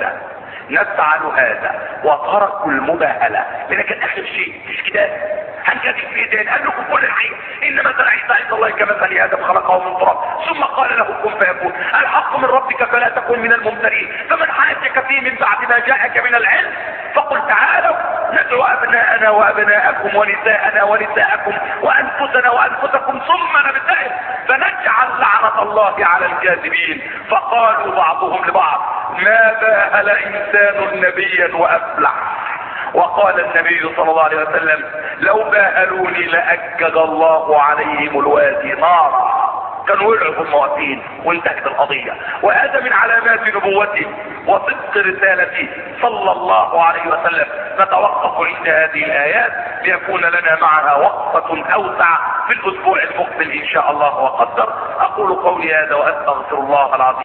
[SPEAKER 1] هذا وتركوا المباهلة. لان كان اخر شيء مش كده هنجدد في ايدين. قال لكم كل الحقيقة ان مثل عيسى عند الله كمثل ادم خلقه من تراب ثم قال له كن فيكون. الحق من ربك فلا تكن من الممترين. فمن حاجك فيه من بعد ما جاءك من العلم فقل تعالوا ندعو ابناءنا وابناءكم ونساءنا ونساءكم وانفسنا وانفسكم ثم نبتهل فنجعل لعنة الله على الكاذبين. فقالوا بعضهم لبعض ما باهل انسان نبيا وافلح. وقال النبي صلى الله عليه وسلم لو باهلوني لاكد الله عليهم الوادي نارا. كانوا ولعوا في المواتين وانتهت القضية. وهذا من علامات نبوته وصدق رسالته صلى الله عليه وسلم. نتوقف عند هذه الآيات ليكون لنا معها وقفة أوسع في الأسبوع المقبل إن شاء الله وقدر. أقول قولي هذا وأستغفر الله العظيم